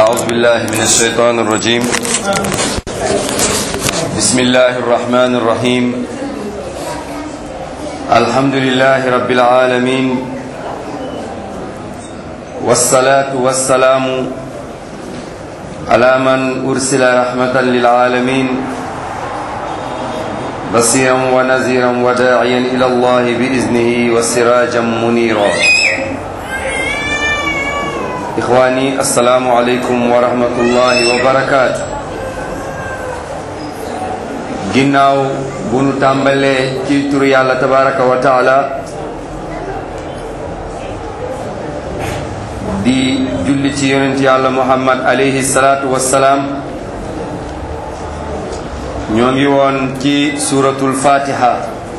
أعوذ بالله من الشيطان الرجيم بسم الله الرحمن الرحيم الحمد لله رب العالمين والصلاة والسلام على من أرسل رحمة للعالمين بصيرا ونذيرا وداعيا إلى الله بإذنه وسراجا منيرا إخواني السلام عليكم ورحمة الله وبركاته ginnaaw bu nu tàmbalee ci turu Yàlla tabaraka wa taala di julli ci yonent Yàlla Muhammad alayhi salaatu wassalaam ñoo ngi woon ci suratul Fatiha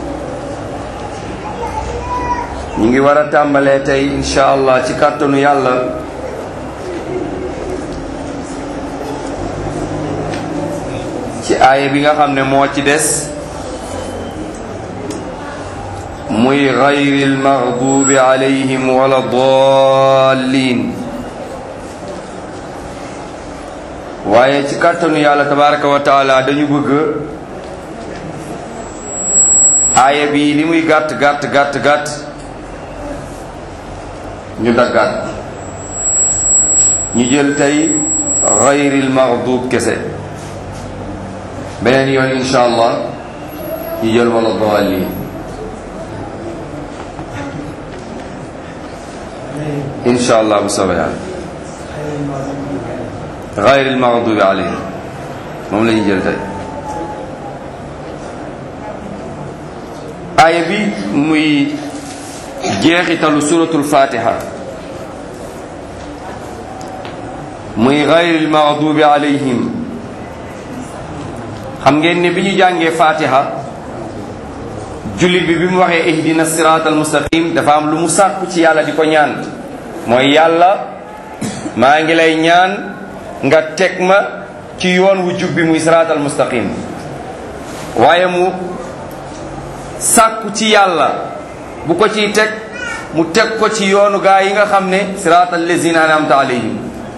ñu ngi war a tàmbalee tey insha allah ci kàttanu Yàlla ci aaya bi nga xam ne moo ci des muy gayril maghdubi alayhim wala dallin waaye ci kàttanu Yàlla tabaraka wa taala dañu bëgg aaya bi li muy gàtt gàtt gàtt gàtt ñu daggaat ñu jël tey gayril maghdub kese beneen yoon insha allah ñu jël wala dallin insha allah bu soobee yàlla gayril maghdubi alayhim moom la ñu jël tey aaya bi muy jeexitalu suratul fatiha muy gayril maghdubi alayhim xam ngeen ne bi ñu jàngee fatiha jullit bi mu waxee ihdina siratal mustaqim dafa am lu mu sàkku ci yàlla di ko ñaan mooy yàlla maa ngi lay ñaan nga teg ma ci yoon wu jub bi muy siratal mustaqim waaye mu sàkku ci yàlla bu ko ciy teg mu teg ko ci yoonu gaa yi nga xam ne siratal lazina an'amta alayhim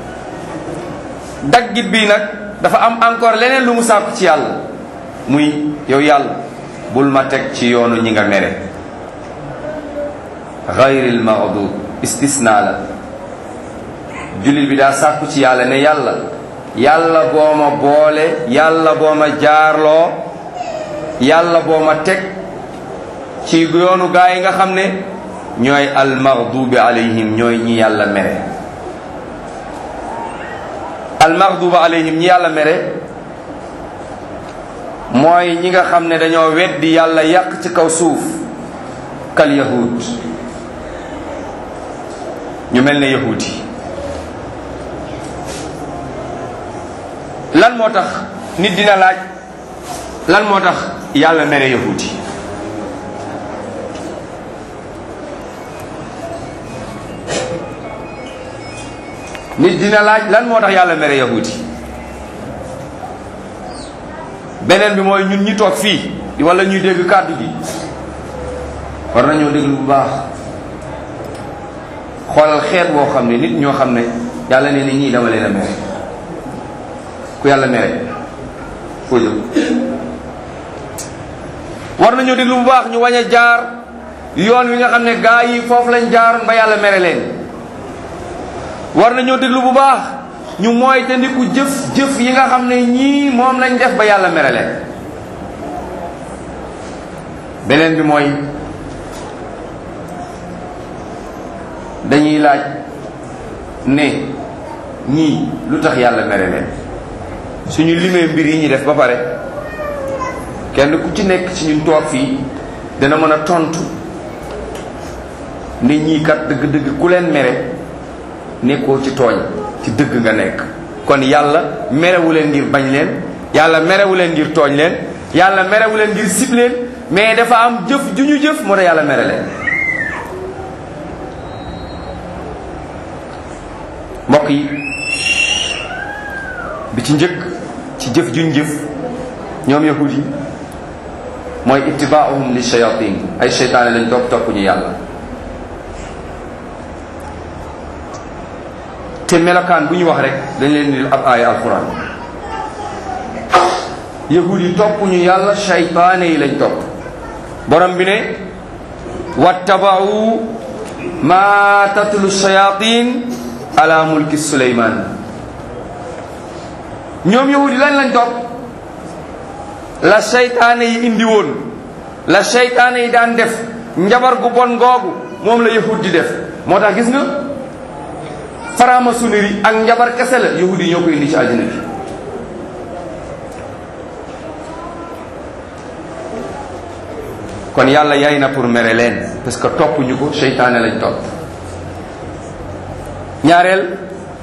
daggit bi nag dafa am encore leneen lu mu sàkku ci yàlla muy yow yàlla bul ma teg ci yoonu ñi nga mere gayril maghdub istisna la jullit bi daa sàkku ci yàlla ne yàlla boo ma boole yàlla boo ma jaarloo yàlla boo ma teg ci yoonu gaa yi nga xam ne ñooy al maghdubi alayhim ñooy ñi yàlla mere al maghdubi alayhim ñi yàlla mere mooy ñi nga xam ne dañoo weddi yàlla yàq ci kaw suuf kal yahud ñu mel ne yahud yi lan moo tax nit dina laaj lan moo tax yàlla mere yahud yi nit dina laaj lan moo tax yàlla mere yahud yi beneen bi mooy ñun ñi toog fii wala ñuy dégg kàddu gi war nañoo déglu bu baax xoolal xeet boo xam ne nit ñoo xam ne yàlla ne ni ñii dama leen a mere ku yàlla mere foo jëm war nañoo déglu bu baax ñu wañ a jaar yoon wi nga xam ne gaa yi foofu lañ jaaroon ba yàlla mere leen war nañoo déglu bu baax ñu mooy te ndiku jëf yi nga xam ne ñii moom lañ def ba yàlla mere leen beneen bi mooy dañuy laaj ne ñii lu tax yàlla mere leen suñu limee mbir yi ñu def ba pare kenn ku ci nekk ci ñun toog fii dana mën a tontu ne ñii kat dëgg-dëgg ku leen mere nekkoo ci tooñ ci dëgg nga nekk kon yàlla merewu leen ngir bañ leen yàlla merewu leen ngir tooñ leen yàlla merewu leen ngir sib leen mais dafa am jëf ju ñu jëf moo tax yàlla mere leen mbokk yi bi ci njëkk ci jëf juñ jëf ñoom yahud yi mooy ittibaa'uhum li shayatin ay seytaane lañ topp ñu yàlla te melokaan bu ñu wax rek dañ leen di ab aaya alquran. yahud yi topp ñu yàlla, shaytaane yi lañ topp. borom bi ne wattaba'u ma tatlu shayatin ala mulki Suleymaan. ñoom yahud yi lañ topp la shaytaane yi indi woon, la shaytaane yi daan def, njabar gu bon googu moom la yahud di def. moo tax gis nga franc-maçonnerie ak njabar kese la yahud yi ñoo ko indi ci àddina bi. kon yàlla yaay na pour mere leen parce que topp ñu ko, seytaane lañ topp. ñaareel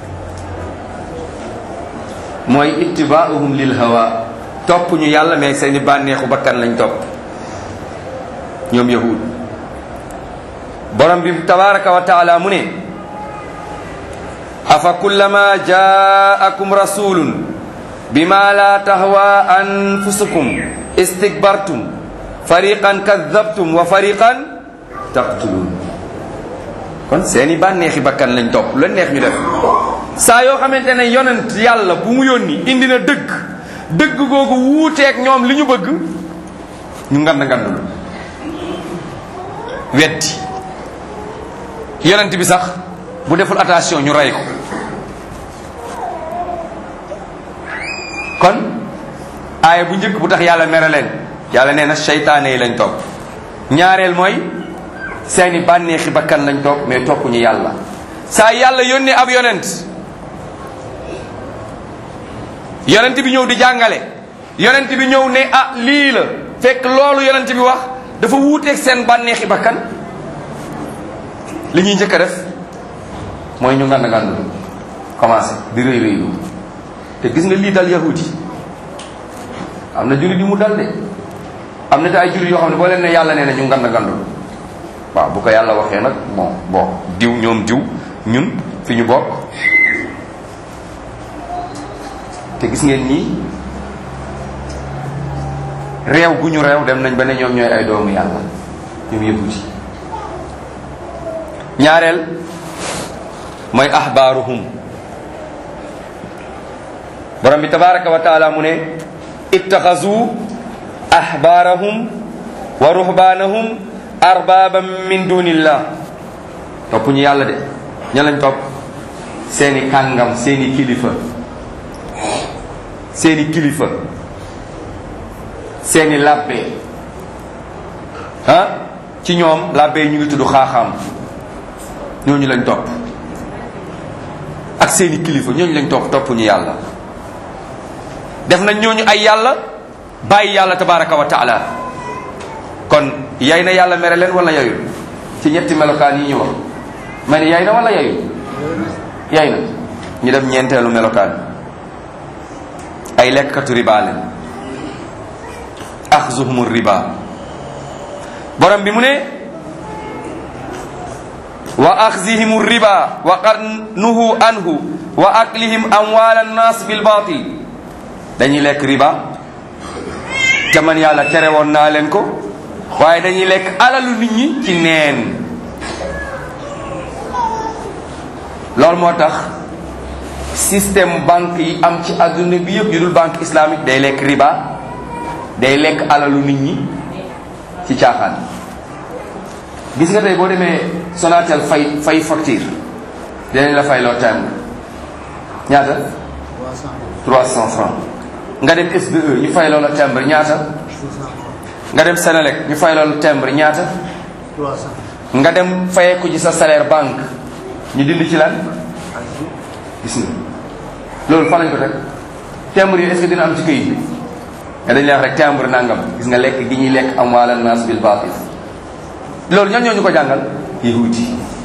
mooy ittibaa'uhum lil hawa, topp ñu yàlla mais seeni bànneexu bakkan lañ topp ñoom yahud. borom bi tabaraka wa taala mu ne afa kullama jaakum rasulun bima la tahwa anfusukum istikbartum fariqan kadhabtum wa fariqan taqtulun. kon seeni bànneexi bakkan lañ topp, lu leen neex ñu def. saa yoo xamante ne yonent yàlla bu mu yónni indi na dëgg googu wuuteeg ñoom li ñu bëgg, ñu ngandul weddi yonent bi sax bu deful attention ñu rey ko. kon aaya bu njëkk bu tax yàlla mere leen, yàlla nee na seytaane yi lañ topp. ñaareel mooy seeni bànneexi bakkan lañ topp mais toppuñu yàlla. saa yàlla yónnee ab yonent bi ñëw di jàngale, yonent bi ñëw ne ah lii la, fekk loolu yonent bi wax dafa wuuteeg seen bànneexi bakkan, li ñuy njëkk a def mooy ñu ngand commencé di rëy rëylu. te gis nga lii dal yahudi, am na jullit yu mu dal de, am na te ay jullit yoo xam ne boo leen ne yàlla nee na ñu ngand waaw bu ko yàlla waxee nag bon diw ñoom diw ñun fi ñu bokk. te gis ngeen nii réew gu ñu réew dem nañ ba ne ñoom ñooy ay doomu yàlla, ñoom yahudi. ñaareel mooy ahbaaruhum. borom bi tabaraka wa taala mu ne ittaxazu ahbaarahum wa ruhbaanahum arbaaban min dunillah. topp ñu yàlla de, ña lañ topp? seeni kàngam, seeni kilifa, seeni labbe. ci ñoom labbe ñu ngi tudd xaaxaam, ñooñu lañ topp. ak seeni kilifa, ñooñu lañ topp ñu yàlla. def nañ ñooñu ay yàlla, bàyyi yàlla tabaraka wa taala. kon yay na yàlla mere leen wala yayul? ci ñetti melokaan yi ñu wax ma ne yay na wala yayul? yay na. ñu dem ñeenteelu melokaan, ay lekkatu riba leen, axzuhumu riba. borom bi mu ne wa axzihimu riba wa qad nuhu anhu wa aklihim amwaala annaas bil baatil. dañuy lekk riba te man yàlla tere woon naa leen ko, waaye dañuy lekk alalu nit ñi ci neen. loolu moo tax système banque yi am ci adduna bi yëpp yu dul banque islamique day lekk riba, day lekk alalu nit ñi ci caaxaan. gis nga tey boo demee Sonatel fay facture dinañ la fay loo timbre ñaata? 300 francs. nga dem SDE ñu fay loola timbre ñaata? nga dem Senelec ñu fay loola timbre ñaata? 300. nga dem fayeeku ci sa salaire banque ñu dindi ci lan? gis nga loolu fan lañ ko teg? timbre yi est-ce que dina am ci këyit bi? nga dañ lay wax rek timbre nangam. gis nga lekk gi ñuy lekk amwaala naas bil baatil. loolu ñan ñoo ñu ko jàngal? yahuudi.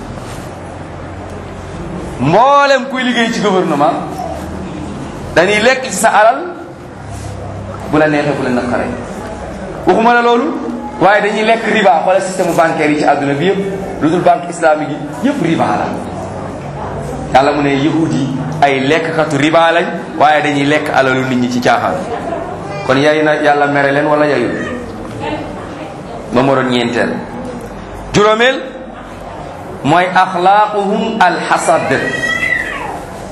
mboolem kuy liggéey ci gouvernement dañuy lekk ci sa alal bu la neexee bu la naqaree. waxuma la loolu, waaye dañuy lekk riba. wala système bancaire yi ci àdduna bi yëpp lu dul banque islamique yi yëpp riba la. yàlla mu ne yahuudi ay lekkkatu riba lañ, waaye dañuy lekk alalu nit ñi ci caaxaan. kon yay na yàlla mere leen wala yayul? ma moroon ñeenteel. juróomeel mooy axlaaquhum alxasad.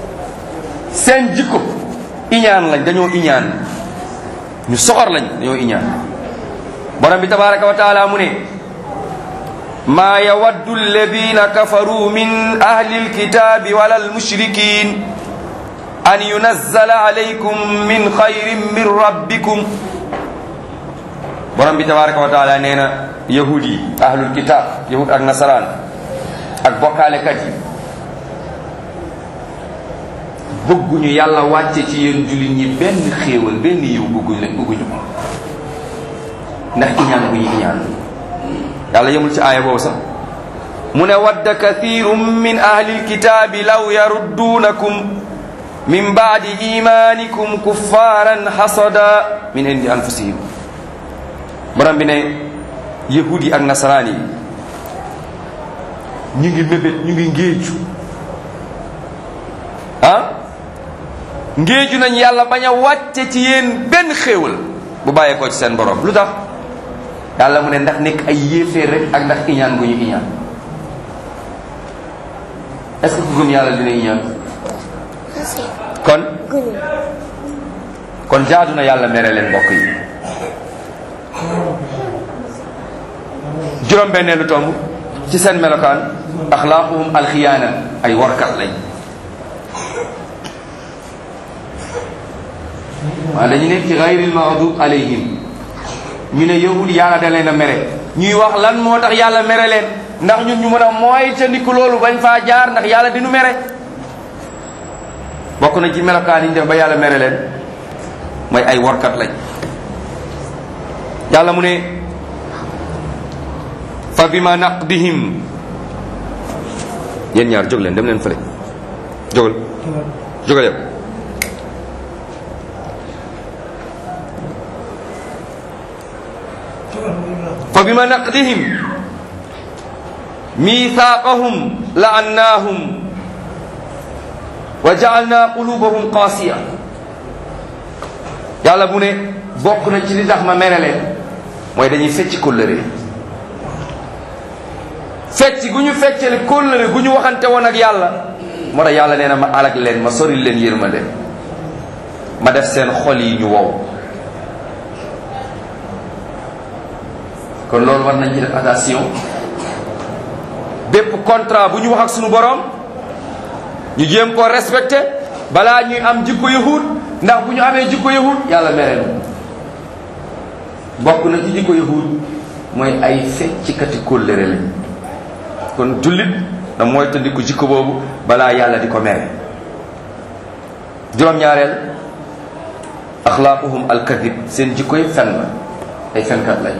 seen jikko iñaan lañ, dañoo iñaan, ñu soxor lañ, dañoo iñaan. borom bi tabaraka wa taala mu ne maa yawaddu alladina kafaru min ahli alkitabi wala almushrikin an yunazzala alaykum min xayrin min rabbikum. borom bi tabaraka wa taala nee na yahud yi, ahlul kitab, yahud ak nasaraan ak bokkaalekat yi bëgguñu yàlla wàcce ci yéen jullit ñi benn xéewal, benn yiw bëgguñu ko ndax iñaan bu ñu iñaan. yàlla yemul ci aaya boobu sax mu ne wadda kathirum min ahli alkitabi law yarudduunakum min baadi imanikum kuffaran hasada min indi anfusihim. borom bi ne yahudi ak nasaraan yi ñu ngi mébét, ñu ngi ngéeju ngéeju nañ yàlla bañ a wàcce ci yéen benn xéewal bu bàyyeekoo ci seen borom. lu tax? yàlla mu ne ndax nekk ay yéeféer rek ak ndax iñaan gu ñu iñaan. est-ce que ku gëm yàlla dina iñaan? kon jaadu na yàlla mere leen mbokk yi. juróom-benneelu tomb ci seen melokaan axlaaquhum alxiyaana, ay warkat lañ. waaw dañu nekk ci gayril maghdub alayhim. ñu ne yahud yàlla da leen a mere, ñuy wax lan moo tax yàlla mere leen, ndax ñun ñu mën a moytandiku loolu bañ faa jaar, ndax yàlla dinu mere. bokk na ci melokaan yi ñu def ba yàlla mere leen mooy ay warkat lañ. yàlla mu ne fa bima naqdihim, yéen ñaar jóg leen, dem leen fële, jógal yow. fa bima naqdihim mithaqahum la'annahum wa ja'alna qulubahum qasiya. yàlla bu ne bokk na ci li tax ma mere leen mooy dañuy fecc kóllëre. fecc gu ñu feccale kóllëre gu ñu waxante woon ak yàlla moo tax yàlla nee na ma alag leen, ma soril leen yërmande, ma def seen xol yi ñu wow. kon loolu war nañ ci def attention. bépp contrat bu ñu wax ak sunu borom ñu jéem koo respecté balaa ñuy am jikko yahud, ndax bu ñu amee jikko yahud yàlla mere na. bokk na ci jikko yahud mooy ay feccikati kóllëre lañ. kon jullit da mooy tandiku jikko boobu balaa yàlla di ko mere. juróom-ñaareel axlaaquhum alkadib, seen jikko yi fen la, ay fenkat lañ.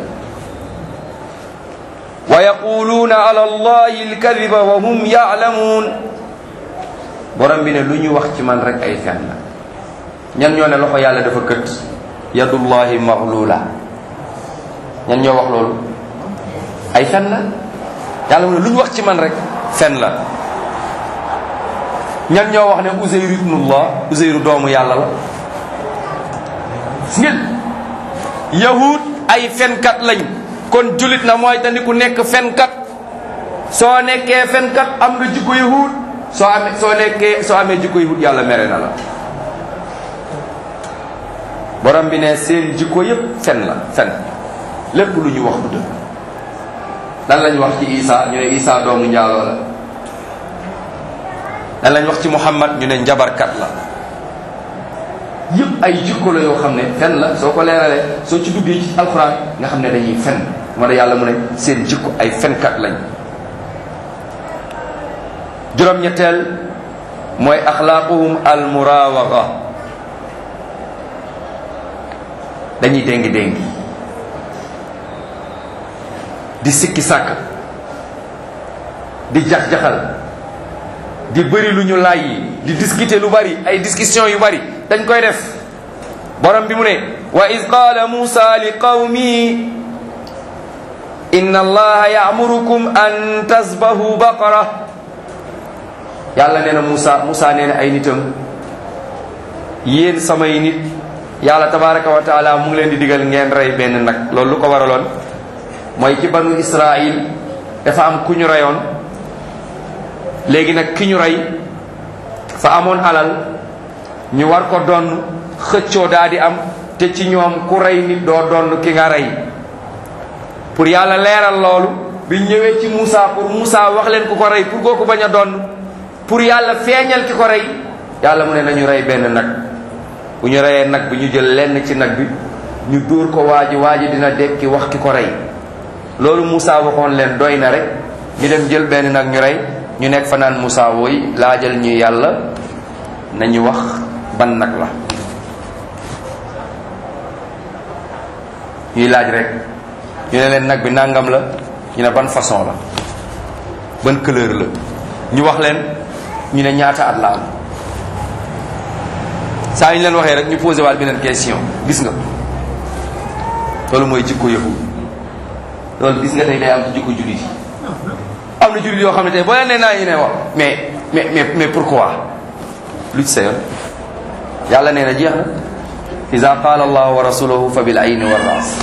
wa yaquluuna ala allahi alkadiba wa hum yaalamuun. borom bi ne lu ñu wax ci man rek ay fen la. ñan ñoo ne loxo yàlla dafa kët, yadullahi maghlula? ñan ñoo wax loolu? ay fen la. yàlla mu ne lu ñu wax ci man rek fen la. ñan ñoo wax ne Uzayru ibnullah, Uzayru doomu yàlla la? ngeen yahud ay fenkat lañ. kon jullit na mooy tandi ku nekk fenkat. soo nekkee fenkat am nga jikko yahud, soo amee jikko yahud yàlla mere na la. borom bi ne seen jikko yépp fen la, fen. lépp lu ñu wax du dëgg. lan lañ wax ci Isa? ñu ne Isa doomu njaaloo la. lan lañ wax ci Muhammad? ñu ne njabarkat la. yëpp ay jikko la yoo xam ne fen la. soo ko leeralee, soo ci duggee ci alxuraan nga xam ne dañuy fen. moo tax yàlla mu ne seen jikko ay fenkat lañ. juróom-ñetteel mooy axlaaquhum almurawaga, dañuy déngi di sikki sàkk, di jax-jaxal, di bëri lu ñu laaj, di discuter lu bari, ay discussion yu bari dañ koy def. borom bi mu ne wa iz qaala Muusaa li qawmihi inna allaha ya'murukum an tasbahu baqara. yàlla nee na Muusaa nee na ay nitam, yéen samay nit, yàlla tabaraka wa taala mu ngi leen di digal ngeen rey benn nag. loolu lu ko waraloon mooy ci banu Israil dafa am ku ñu reyoon. léegi nag ki ñu rey fa amoon alal, ñu war ko donn xëccoo daa di am te ci ñoom ku rey nit doo donn ki nga rey. pour yàlla leeral loolu biñ ñëwee ci Moussa pour Moussa wax leen ku ko rey pour kooku bañ a donn pour yàlla feeñal ki ko rey yàlla mu ne nañu rey benn nag. bu ñu reyee nag bi ñu jël lenn ci nag bi ñu dóor ko waa ji dina dekki wax ki ko rey. loolu Moussa waxoon leen doy na rek ñu dem jël benn nag ñu rey ñu nekk fa naan Moussa wooy laajal ñu yàlla nañu wax ban nag la. ñuy laaj rek ñu ne leen nag bi nangam la ñu ne ban façon la ban couleur la ñu wax leen ñu ne ñaata at la am. saa yu ñu leen waxee rek ñu posé waat beneen question gis nga loolu mooy jikko yahud loolu gis nga tey day am ci jikko jullit yi. am na jullit yoo xam ne tey boo leen nee naa ñu ne wax mais pourquoi lu ci sa yoon yàlla nee na jeex na iza qaala allahu wa rasuluhu fa bil ayni wa ras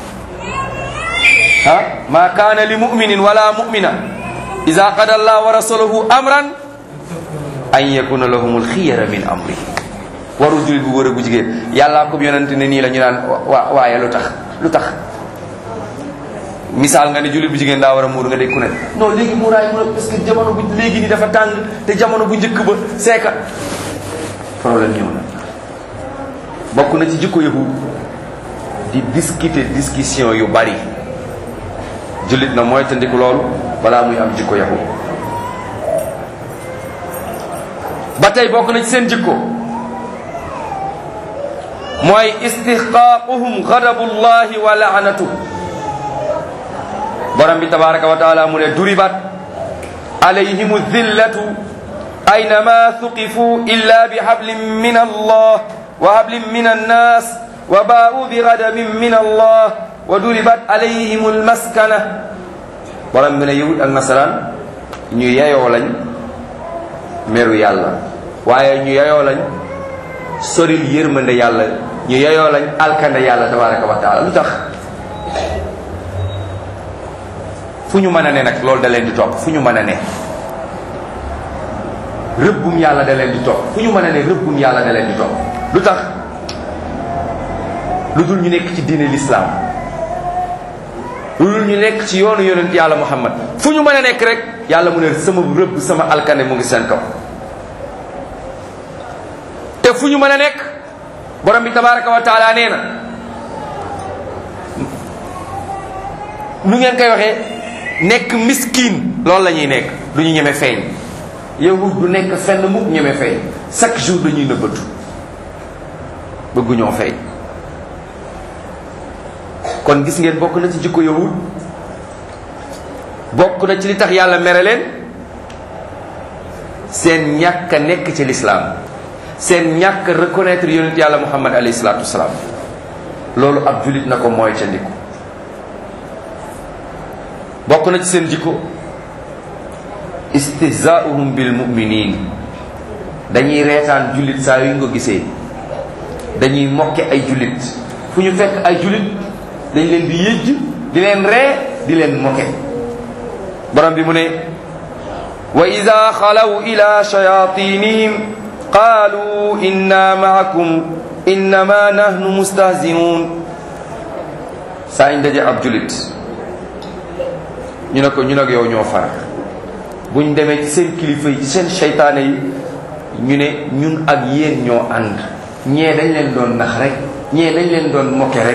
ma kaana li muminin wala mumina iza qada allahu wa rasuluhu amran an yakuna lahumul xiyara min amri. warul jullit bu góor ak bu jigéen yàllaa ko yonente ne nii la ñu naan waaye lu tax misaal nga ne jullit bu jigéen daa war a muur nga dégg ku ne non léegi muuraay mu ne parce que jamono bu léegi ni dafa tàng te jamono bu njëkk ba seeka problème ñëw na. bokk na ci jikko yahud di discussion yu bari jullit na mooy tandiku loolu balaa muy am jikko yahud. ba tey bokk na ci seen jikko mooy istihqaaquhum ghadabullahi wa la'natuh. borom bi tabaraka wa taala mu ne duribat alayhimu dhillatu aynama thuqifu illa bi hablin min allah wa hablin min annas wa baa'u bi ghadabin min allah wa duribat alayhimu almaskana. borom bi ne yahud ak nasaraan ñu yeyoo lañ meru yàlla waaye ñu yeyoo lañ soril yërmande yàlla ñu yeyoo lañ alkande yàlla tabaraka wa taala. lu tax fu ñu mën a ne nag loolu da leen di topp fu ñu mën a ne rëbbum yàlla da leen di topp fu ñu mën a ne rëbbum yàlla da leen di topp. lu tax lu dul ñu nekk ci diine l'islam lu dul ñu nekk ci yoonu yonent yàlla muhammad fu ñu mën a nekk rek yàlla mu ne sama rëbb sama alkande mu ngi seen kaw. te fu ñu mën a nekk borom bi tabaraka wa taala nee na nu ngeen koy waxee nekk miskin loolu la ñuy nekk du ñu ñeme feeñ. yahud du nekk fenn mukk ñeme feeñ chaque jour dañuy nëbbatu bëgguñoo feeñ. kon gis ngeen bokk na ci jikko yahud bokk na ci li tax yàlla mere leen seen ñàkk a nekk ci lislaam seen ñàkk reconnaître yonent yàlla muhammad alayhi salaatu wasalaam. loolu ab julit na ko mooy ca ndiku. bokk na ci seen jikko istihzaa'uhum bil mu'minin dañuy reetaan jullit saa yu ñu ko gisee dañuy mokke ay jullit fu ñu fekk ay jullit dañ leen di yëjj di leen ree di leen mokke. borom bi mu ne wa iza xalaw ila shayatinihim qaalu inna ma'akum innama nahnu mustahzi'un. saa ñu daje ab jullit ñu ne ko ñun ak yow ñoo far buñ demee ci seen kilifa yi ci seen seytaane yi ñu ne ñun ak yéen ñoo ànd ñee dañ leen doon nax rek ñee dañ leen doon mokke rek.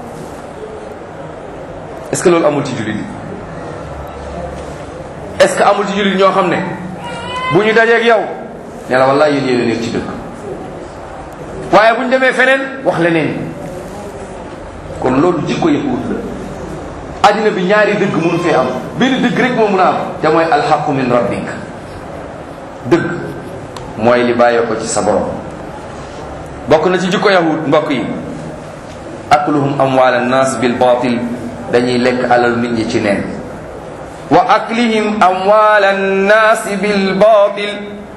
est-ce que loolu amul ci jullit yi est-ce que amul ci jullit ñoo xam ne bu ñu dajeeg yow ne la wallaay yéen yéen nekk ci dëkk waaye bu ñu demee feneen wax leneen. kon loolu jikko yahud la. addina bi ñaari dëgg mënu fee am benn dëgg rek moo mën a am te mooy alxaqu min rabbik. dëgg mooy li bàyyee ko ci sa borom. bokk na ci jikko yahud mbokk yi akluhum amwaal annaas bil baatil dañuy lekk alal nit ñi ci neen. wa aklihim amwaal annaas bil baatil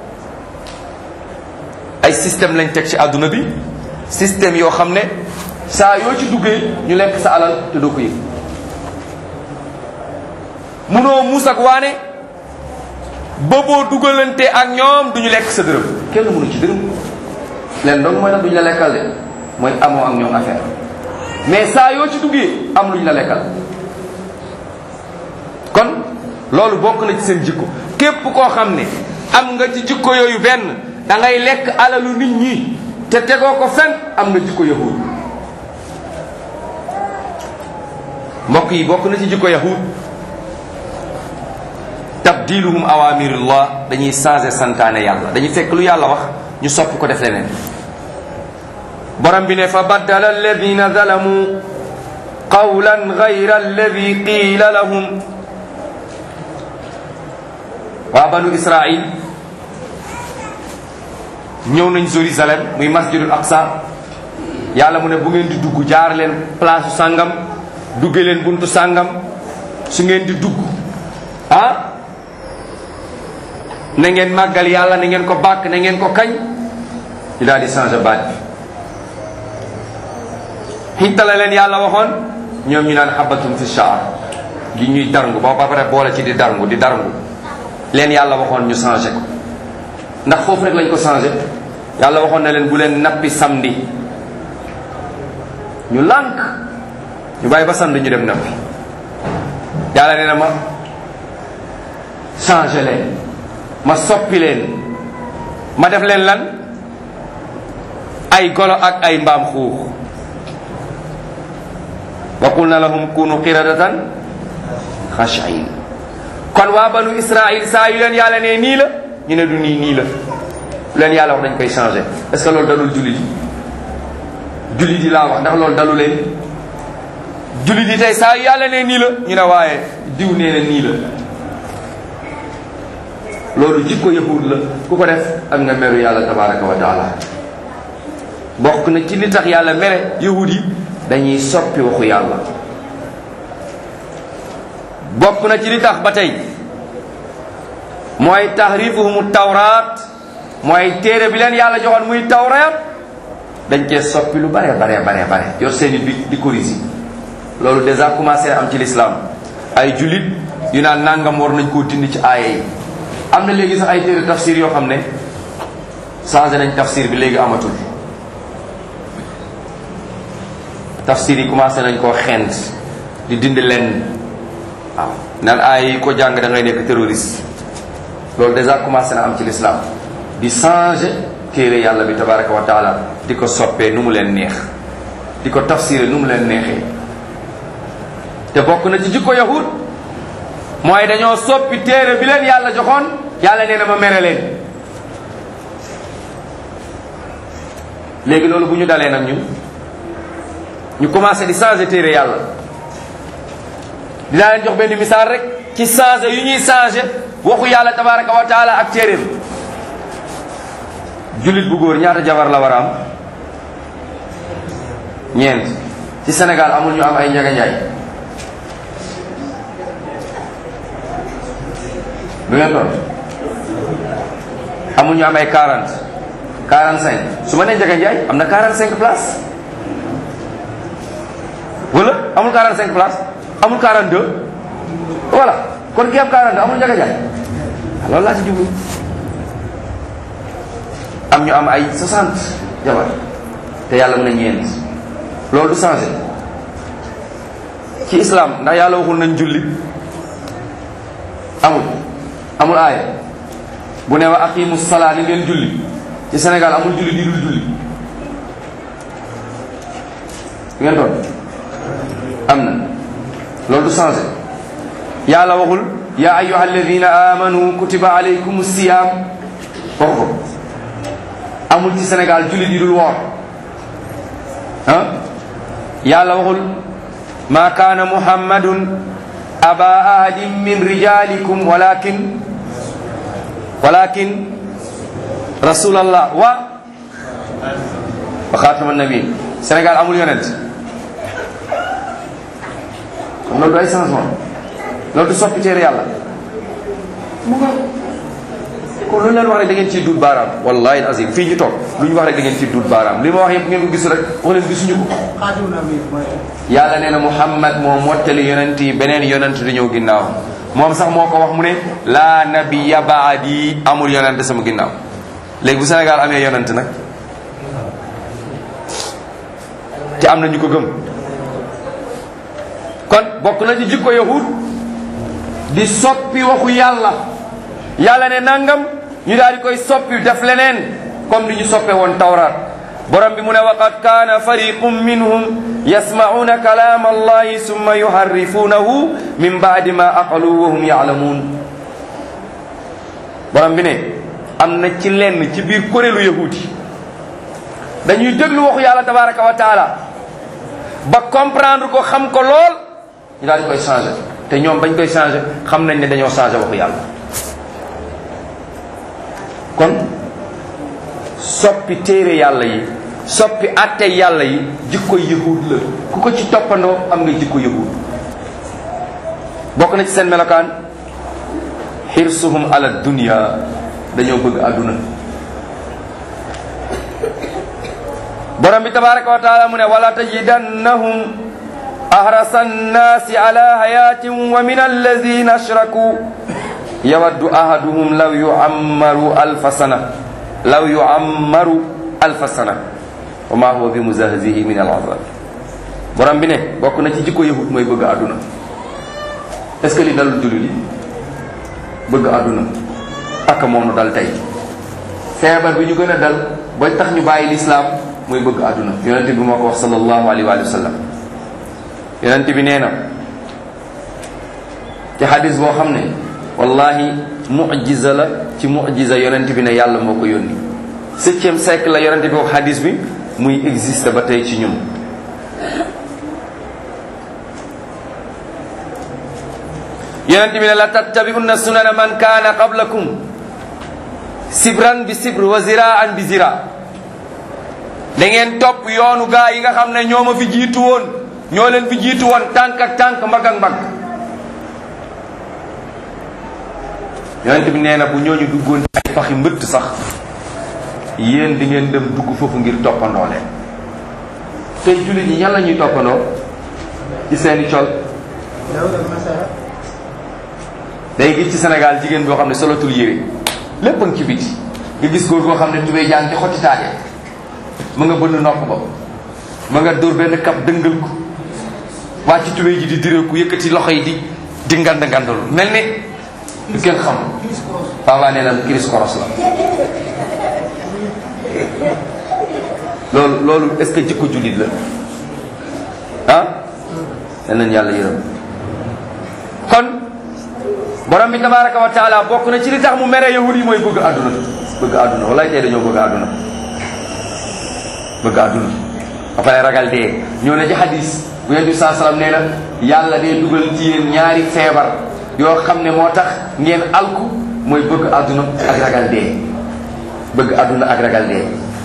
ay système lañ teg ci àdduna bi système yoo xam ne saa yoo ci duggee ñu lekk sa alal te doo ko yëg. munoo muus ak waane ba boo dugalante ak ñoom duñu lekk sa dërëm kenn mënu ci dërëm leen donc mooy tax duñ la lekkal de mooy amoo ak ñoom affaire mais saa yoo ci duggee am luñ la lekkal. kon loolu bokk na ci seen jikko képp koo xam ne am nga ci jikko yooyu benn da ngay lekk alalu nit ñi te tegoo ko fen am nga jikko yahud. mbokk yi bokk na ci jikko yahud tabdiluhum awamirullah, dañuy changer santaane yàlla, dañuy fekk lu yàlla wax ñu soppi ko def leneen. borom bi ne fa baddala alladina zalamu qawlan ghayra alladi qiila lahum. waa banu Israil ñëw nañ Jérusalem muy masjidul aqsa. yàlla mu ne bu ngeen di dugg jaar leen place sàngam, dugge leen buntu sàngam. su ngeen di dugg na ngeen màggal yàlla, na ngeen ko bàkk, na ngeen ko kañ. ñu daal di changer baat bi. xittala leen yàlla waxoon, ñoom ñu naan xabatum fi shaar, di ñuy darngu ba pare boole ci di darngu leen yàlla waxoon ñu changé ko. ndax foofu rek lañ ko changé. yàlla waxoon na leen bu leen nappi samedi, ñu lànk ñu bàyyi ba samedi ñu dem nappi. yàlla nee na ma changé leen, ma soppi leen, ma def leen lan? ay golo ak ay mbaam xuux. wa qulna lahum kunu qiradatan khashi'in. kon waa banu Israil saa yu leen yàlla ne nii la ñu ne du nii la. lu leen yàlla wax dañ koy changé. est-ce que loolu dalul jullit yi? jullit yi laa wax, ndax loolu dalu leen? jullit yi tey saa yu yàlla ne nii la ñu ne waaye diw nee na nii la. loolu jikko yahud la. ku ko def ak nga meru yàlla tabaraka wa taala. bokk na ci li tax yàlla mere yahud yi, dañuy soppi waxu yàlla. bokk na ci li tax ba tey mooy tahrifuhumu tawraat, mooy téere bi leen yàlla joxoon muy tawraat, dañ cee soppi lu bare yor seeni bi di corriger. loolu déjà commencé am ci l'islam. ay jullit yu naan nangam war nañ koo dindi ci aaya yi. am na léegi sax ay téere tafsir yoo xam ne changé nañ tafsir bi, léegi amatul. tafsir yi commencé nañ koo xent di dindi lenn. waaw naan aaya yi ko jàng da ngay nekk terroriste. loolu déjà commencé na am ci l'islam, di changé téere yàlla bi tabaraka wa taala, di ko soppee nu mu leen neex, di ko tafsiré nu mu leen neexee. te bokk na ci jikko yahud mooy dañoo soppi téere bi leen yàlla joxoon. yàlla nee na ma mere leen. léegi loolu bu ñu dalee nag ñu commencé di changé téere yàlla. dinaa leen jox benn misaal rek ci changé yu ñuy changé waxu yàlla tabaraka wa taala ak téereem. jullit bu góor ñaata jabar la war a am? ñeent. ci Sénégal amul ñu am ay njagañaay? du ngeen toll? amul ñu am ay 40 45. su ma nee njagañaay am na 45 places. wala amul 45 places? amul 42? voilà kon ki am 42 amul njagañaay. loolu laa ci jublu. am ñu am ay 60 jabar te yàlla mën na ñeent. loolu du changé ci islam, ndax yàlla waxul nañ julli. amul aaya bu ne wa aqimu salaa ni ngeen julli. ci Sénégal amul julli di dul julli. ngeen doon am na. loolu du changé. yàlla waxul ya ayyuha alladina amanu kutiba alaykum siyam, waxu ko. amul ci Sénégal julli di dul woor. yàlla waxul ma kaana muhammadun aba ahadin min rijalikum walakin rasulallah wa xaatama nabiin. Sénégal amul yonent. kon loolu du ay changement, loolu du soppi téere yàlla. mu nga kon lu leen wax rek da ngeen ciy duut baaraam. wallahi azim fii ñu toog lu ñu wax rek da ngeen ciy duut baaraam. li ma wax yëpp ngeen ko gisu rek wax leen gisuñu ko. yàlla nee na Muhammad moo mottali yonent yi, beneen yonent du ñëw ginnaaw. moom sax moo ko wax mu ne laa nabiyya ba'di, amul yonent sama ginnaaw. léegi bu Sénégal amee yonent nag te am na ñu ko gëm. kon bokk na ci jikko yahud di soppi waxu yàlla. yàlla ne nangam ñu daal di koy soppi def leneen comme ni ñu soppe woon tawraat. borom bi mu ne waqad kaana fariqum minhum yasma'una kalaam allahi summa yuharrifunahu min ba'di ma aqalu wa hum ya'lamun. borom bi ne am na ci lenn ci biir kuréelu yahud yi dañuy déglu waxu yàlla tabaraka wa taala ba comprendre ko xam ko lool ñu daal di koy changer te ñoom bañ koy changer xam nañ ne dañoo changer waxu yàlla. kon soppi téere yàlla yi soppi atte yàlla yi jikko yahud la ku ko ci toppandoo am nga jikko yahud. bokk na ci seen melokaan xirsuhum ala dunya dañoo bëgg àdduna. borom bi tabaraka wa taala mu ne wala tajidannahum ahrasa annaasi ala hayatin wa min alladina ashraku yawaddu ahaduhum law yu'ammaru alfa sana wa ma huwa bi muzahzihi min al'azab. borom bi ne bokk na ci jikko yahud mooy bëgg àdduna. est-ce que li dalul jullit yi bëgg àdduna ak moonu dal tey feebar bi ñu gën a dal ba tax ñu bàyyi lislaam mooy bëgg àdduna. yonente bi moo ko wax sallallahu alayhi wa sallam. yonente bi nee na ci xadis boo xam ne wallahi mu'jiza la ci mu'jiza yonente bi ne yàlla moo ko yónni. 7e siècle la yonente bi wax xadis bi muy existe ba tey ci ñun. yonente bi ne la tattabi'unna sunana man kaana qablakum sibran bi sibr wa ziraan bi zira. da ngeen topp yoonu gaa yi nga xam ne ñoo ma fi jiitu woon ñoo leen fi jiitu woon tànk ak tànk mbagg ak mbagg. yonent bi nee na bu ñooñu duggoon ay faxi mbëtt sax yéen di ngeen dem dugg foofu ngir toppandoo leen. tey jullit ñi yàlla ñuy toppandoo ci seeni col. day gis ci Sénégal jigéen boo xam ne solotul yére lépp a ngi ci biti nga gis góor goo xam ne tubéy jaan ci xotti taaje ma nga bënn nopp ba ma nga dóor benn kap dëngal ko wàcc tubéy ji di direeku yëkkati loxo yi di ngand ngandalu mel ni du kenn xam Papa nee na kiris koros la. loolu est-ce que jikko jullit la ah nañ yàlla yërëm. kon borom bi tabaraka wa taala bokk na ci li tax mu mere yahud yi mooy bëgg àdduna wallaay tey dañoo bëgg àdduna ba pare ragal dee. ñëw na ci hadis bu Yonent bi sallallahu alayhi wasallam nee na yàlla day dugal ci yéen ñaari feebar yoo xam ne moo tax ngeen alku mooy bëgg àdduna ak ragal dee. bëgg àdduna ak ragal dee.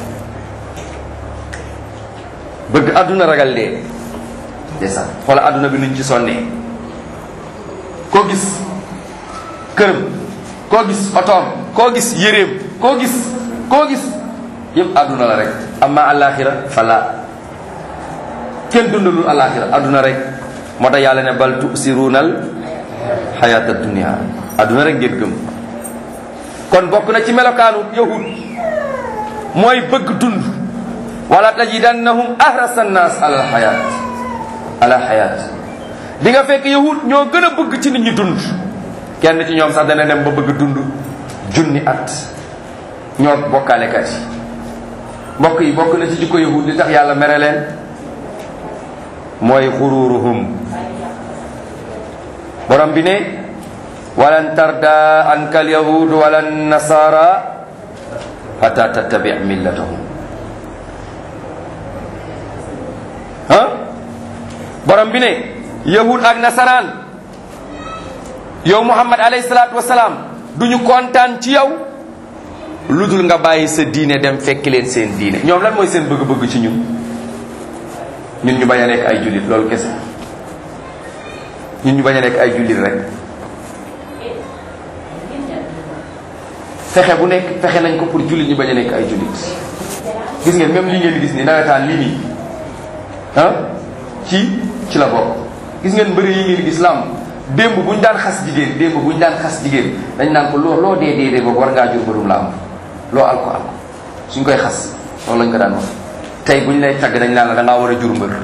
bëgg àdduna ragal dee. ndeysaan xoola àdduna bi nuñ ci sonnee. koo gis këram koo gis otoom koo gis yéreem koo gis yëpp àdduna la rek. amma alaxira fala kenn dundalul alaxira àdduna rek. moo tax yàlla ne bal tusiruunal xayaata dunia àdduna rek ngeen gëm. kon bokk na ci melokaanu yahud mooy bëgg dund. wala tajidannahum ahrasa nnaas ala xayaat di nga fekk yahud ñoo gën a bëgg ci nit ñi dund. kenn ci ñoom sax dana dem ba bëgg dund junni at. ñoo bokkaalekat yi. mbokk yi bokk na ci jikko yahud li tax yàlla mere leen mooy xururuhum. borom bi ne walan tarda anka al yahud wala nasara hatta tattabi millatahum. borom bi ne yahud ak nasaraan yow Muhammad alayhi salaatu wasalaam duñu kontaan ci yow lu dul nga bàyyi sa diine dem fekk leen seen diine. ñoom lan mooy seen bëgg-bëgg ci ñun ñu bañ a nekk ay jullit loolu kese. ñu bañ a nekk ay jullit rek. fexe bu nekk fexe nañ ko pour jullit ñu bañ a nekk ay jullit. gis ngeen même li ngeen gis ni nawetaan lii nii ci la bokk. gis ngeen mbëri yi ngeen gis lamb démb bu ñu daan xas jigéen dañ naan ko loo dee boobu war ngaa jur mbërum lamb loo alko suñ koy xas loolu lañ ko daan wax tey bu ñu lay tagg dañ naan la da ngaa war a jur mbër.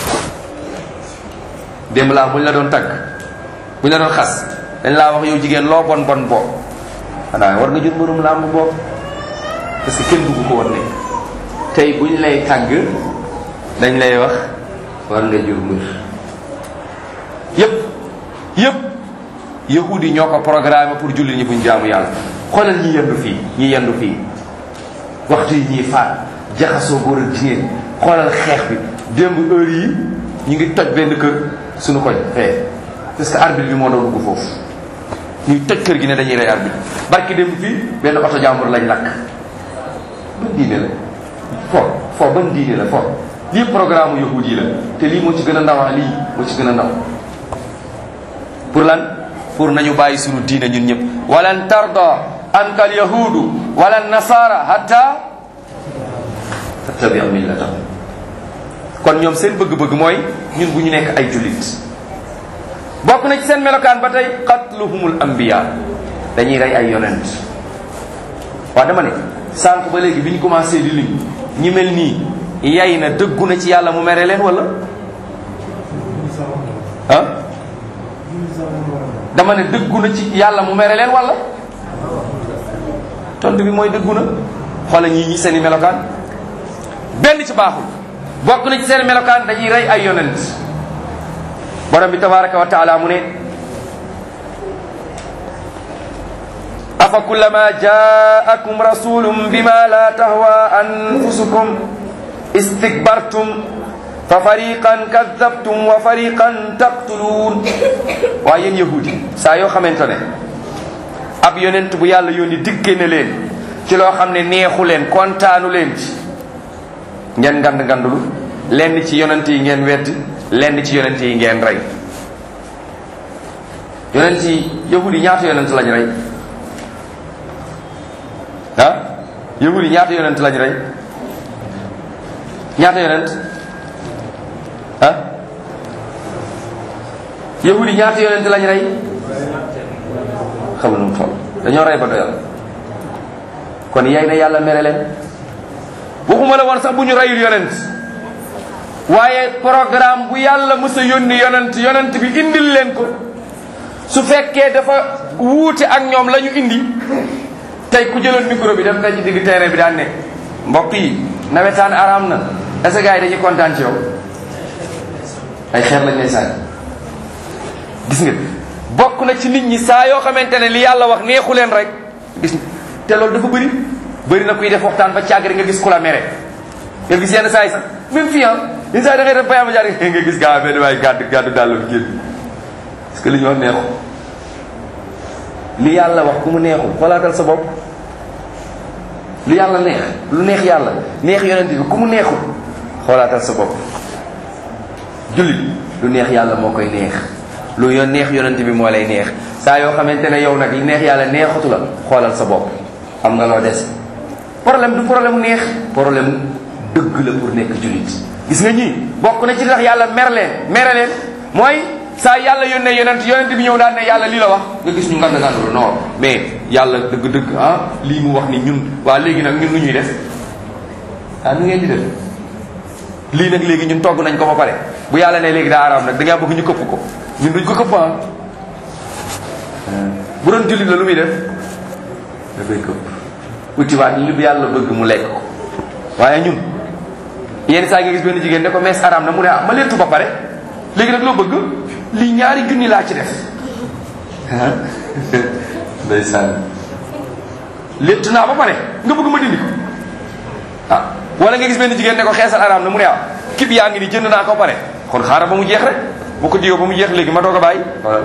démb laa bu ñu la doon tagg bu ñu la doon xas dañ laa wax yow jigéen loo bon bon boobu xanaa war nga jur mbërum làmb boobu parce que kenn bugg ko woon nekk. tey bu ñu lay tagg dañ lay wax war nga jur mbër. yëpp yahudi ñoo ko programme pour jullit ñi buñ jaamu yàlla. xoolal ñi yendu fii waxtu yi ñuy faat jaxasoo góor ak jigéen xoolal xeex bi démb heure yi ñu ngi toj benn kër suñu koñ parce que arbitre bi moo doon dugg foofu ñuy toj kër gi ne dañuy rey arbitre. barki démb fii benn oto jàmbur lañ lakk. ban diine la fo ban diine la lii programme yahudi yi la te lii moo ci gën a ndaw lii moo ci gën a ndaw. pour lan pour nañu bàyyi suñu diine ñun ñëpp. walan tarda anka al yahudu wala nasara hatta tattabi'a millatahum. kon ñoom seen bëgg-bëgg mooy ñun bu ñu nekk ay jullit. bokk na ci seen melokaan ba tey qatluhumul anbiya dañuy rey ay yonent. waaw dama ne sànq ba léegi bi ñu commencé di lim ñi mel nii yay na dëggu na ci yàlla mu mere leen wala ah dama ne dëggu na ci yàlla mu mere leen wala tontu bi mooy dëggu na. xoola ñi seeni melokaan benn ci baaxul. bokk na ci seen melokaan dañuy rey ay yonent. borom bi tabaraka wa taala mu ne afa kullama jaakum rasulun bima la tahwa anfusukum istikbartum fa fariqan kadabtum wa fariqan taqtuluun. waaye yéen yahudi saa yoo xamante ne ab yonent bu yàlla yónni dikke ne leen ci loo xam ne neexu leen kontaanu leen ci ngeen ngandulu lenn ci yonent yi ngeen wedd lenn ci yonent yi ngeen rey. yonent yi yahudi ñaata yonent lañ rey yahudi ñaata yonent lañ rey ñaata yonent yahudi ñaata yonent lañ rey xamu nu mu toll dañoo rey ba doyal. kon yay na yàlla mere leen. waxuma la woon sax bu ñu reyul yonent waaye programme bu yàlla mës a yónni yonent bi indil leen ko su fekkee dafa wuute ak ñoom la ñu indi. tey ku jëloon micro bi def tey ci digg terrain bi daan ne mbokk yi nawetaan araam na est-ce que gars yi dañuy kontaan ci yow ay xeer lañ lay sànni. gis nga bokk na ci nit ñi saa yoo xamante ne li yàlla wax neexu leen rek gis te loolu dafa bëri na kuy def waxtaan ba càgg rek nga gis ku la mere. nga gis yenn saa yi sax même fii yenn saa yi da ngay def bayama jaar nga gis gaa benn waaye gàddu dàll bi génn parce que li ñu wax neexu. li yàlla wax ku mu neexul xoolaatal sa bopp. lu yàlla neex lu neex yàlla neex yonent bi ku mu neexul xoolaatal sa bopp. jullit lu neex yàlla moo koy neex lu neex yonent bi moo lay neex saa yoo xamante ne yow nag li neex yàlla neexatu la xoolal sa bopp am nga loo des. problème du problème neex problème dëgg la pour nekk jullit. gis nga ñii bokk na ci tax yàlla mere leen mooy saa yàlla yónnee yonent bi ñëw daan ne yàlla lii la wax nga gis ñu ngand ngandlu non mais yàlla dëgg-dëgg lii mu wax ni ñun waa léegi nag ñun lu ñuy def nu ngeen di def lii nag léegi ñun togg nañ ko ba pare bu yàlla ne léegi daa araam nag da ngaa bëgg ñu këpp ko ñun duñ ko këpp bu doon jullit la lu muy def dafay këpp utiwaat li yàlla bëgg mu lekk ko. waaye ñun yenn saa nga gis benn jigéen ne ko mees araam na mu ne ma lettu ba pare léegi nag loo bëgg lii 2 junni laa ci def ndeysaan lettu naa ba pare nga bëgg ma dindi ko wala nga gis benn jigéen ne ko xeesal araam na mu ne kib yaa ngi ni jënd naa ko pare kon xaaral ba mu jeex rek bu ko diwoo ba mu jeex léegi ma doog a bàyyi. voilà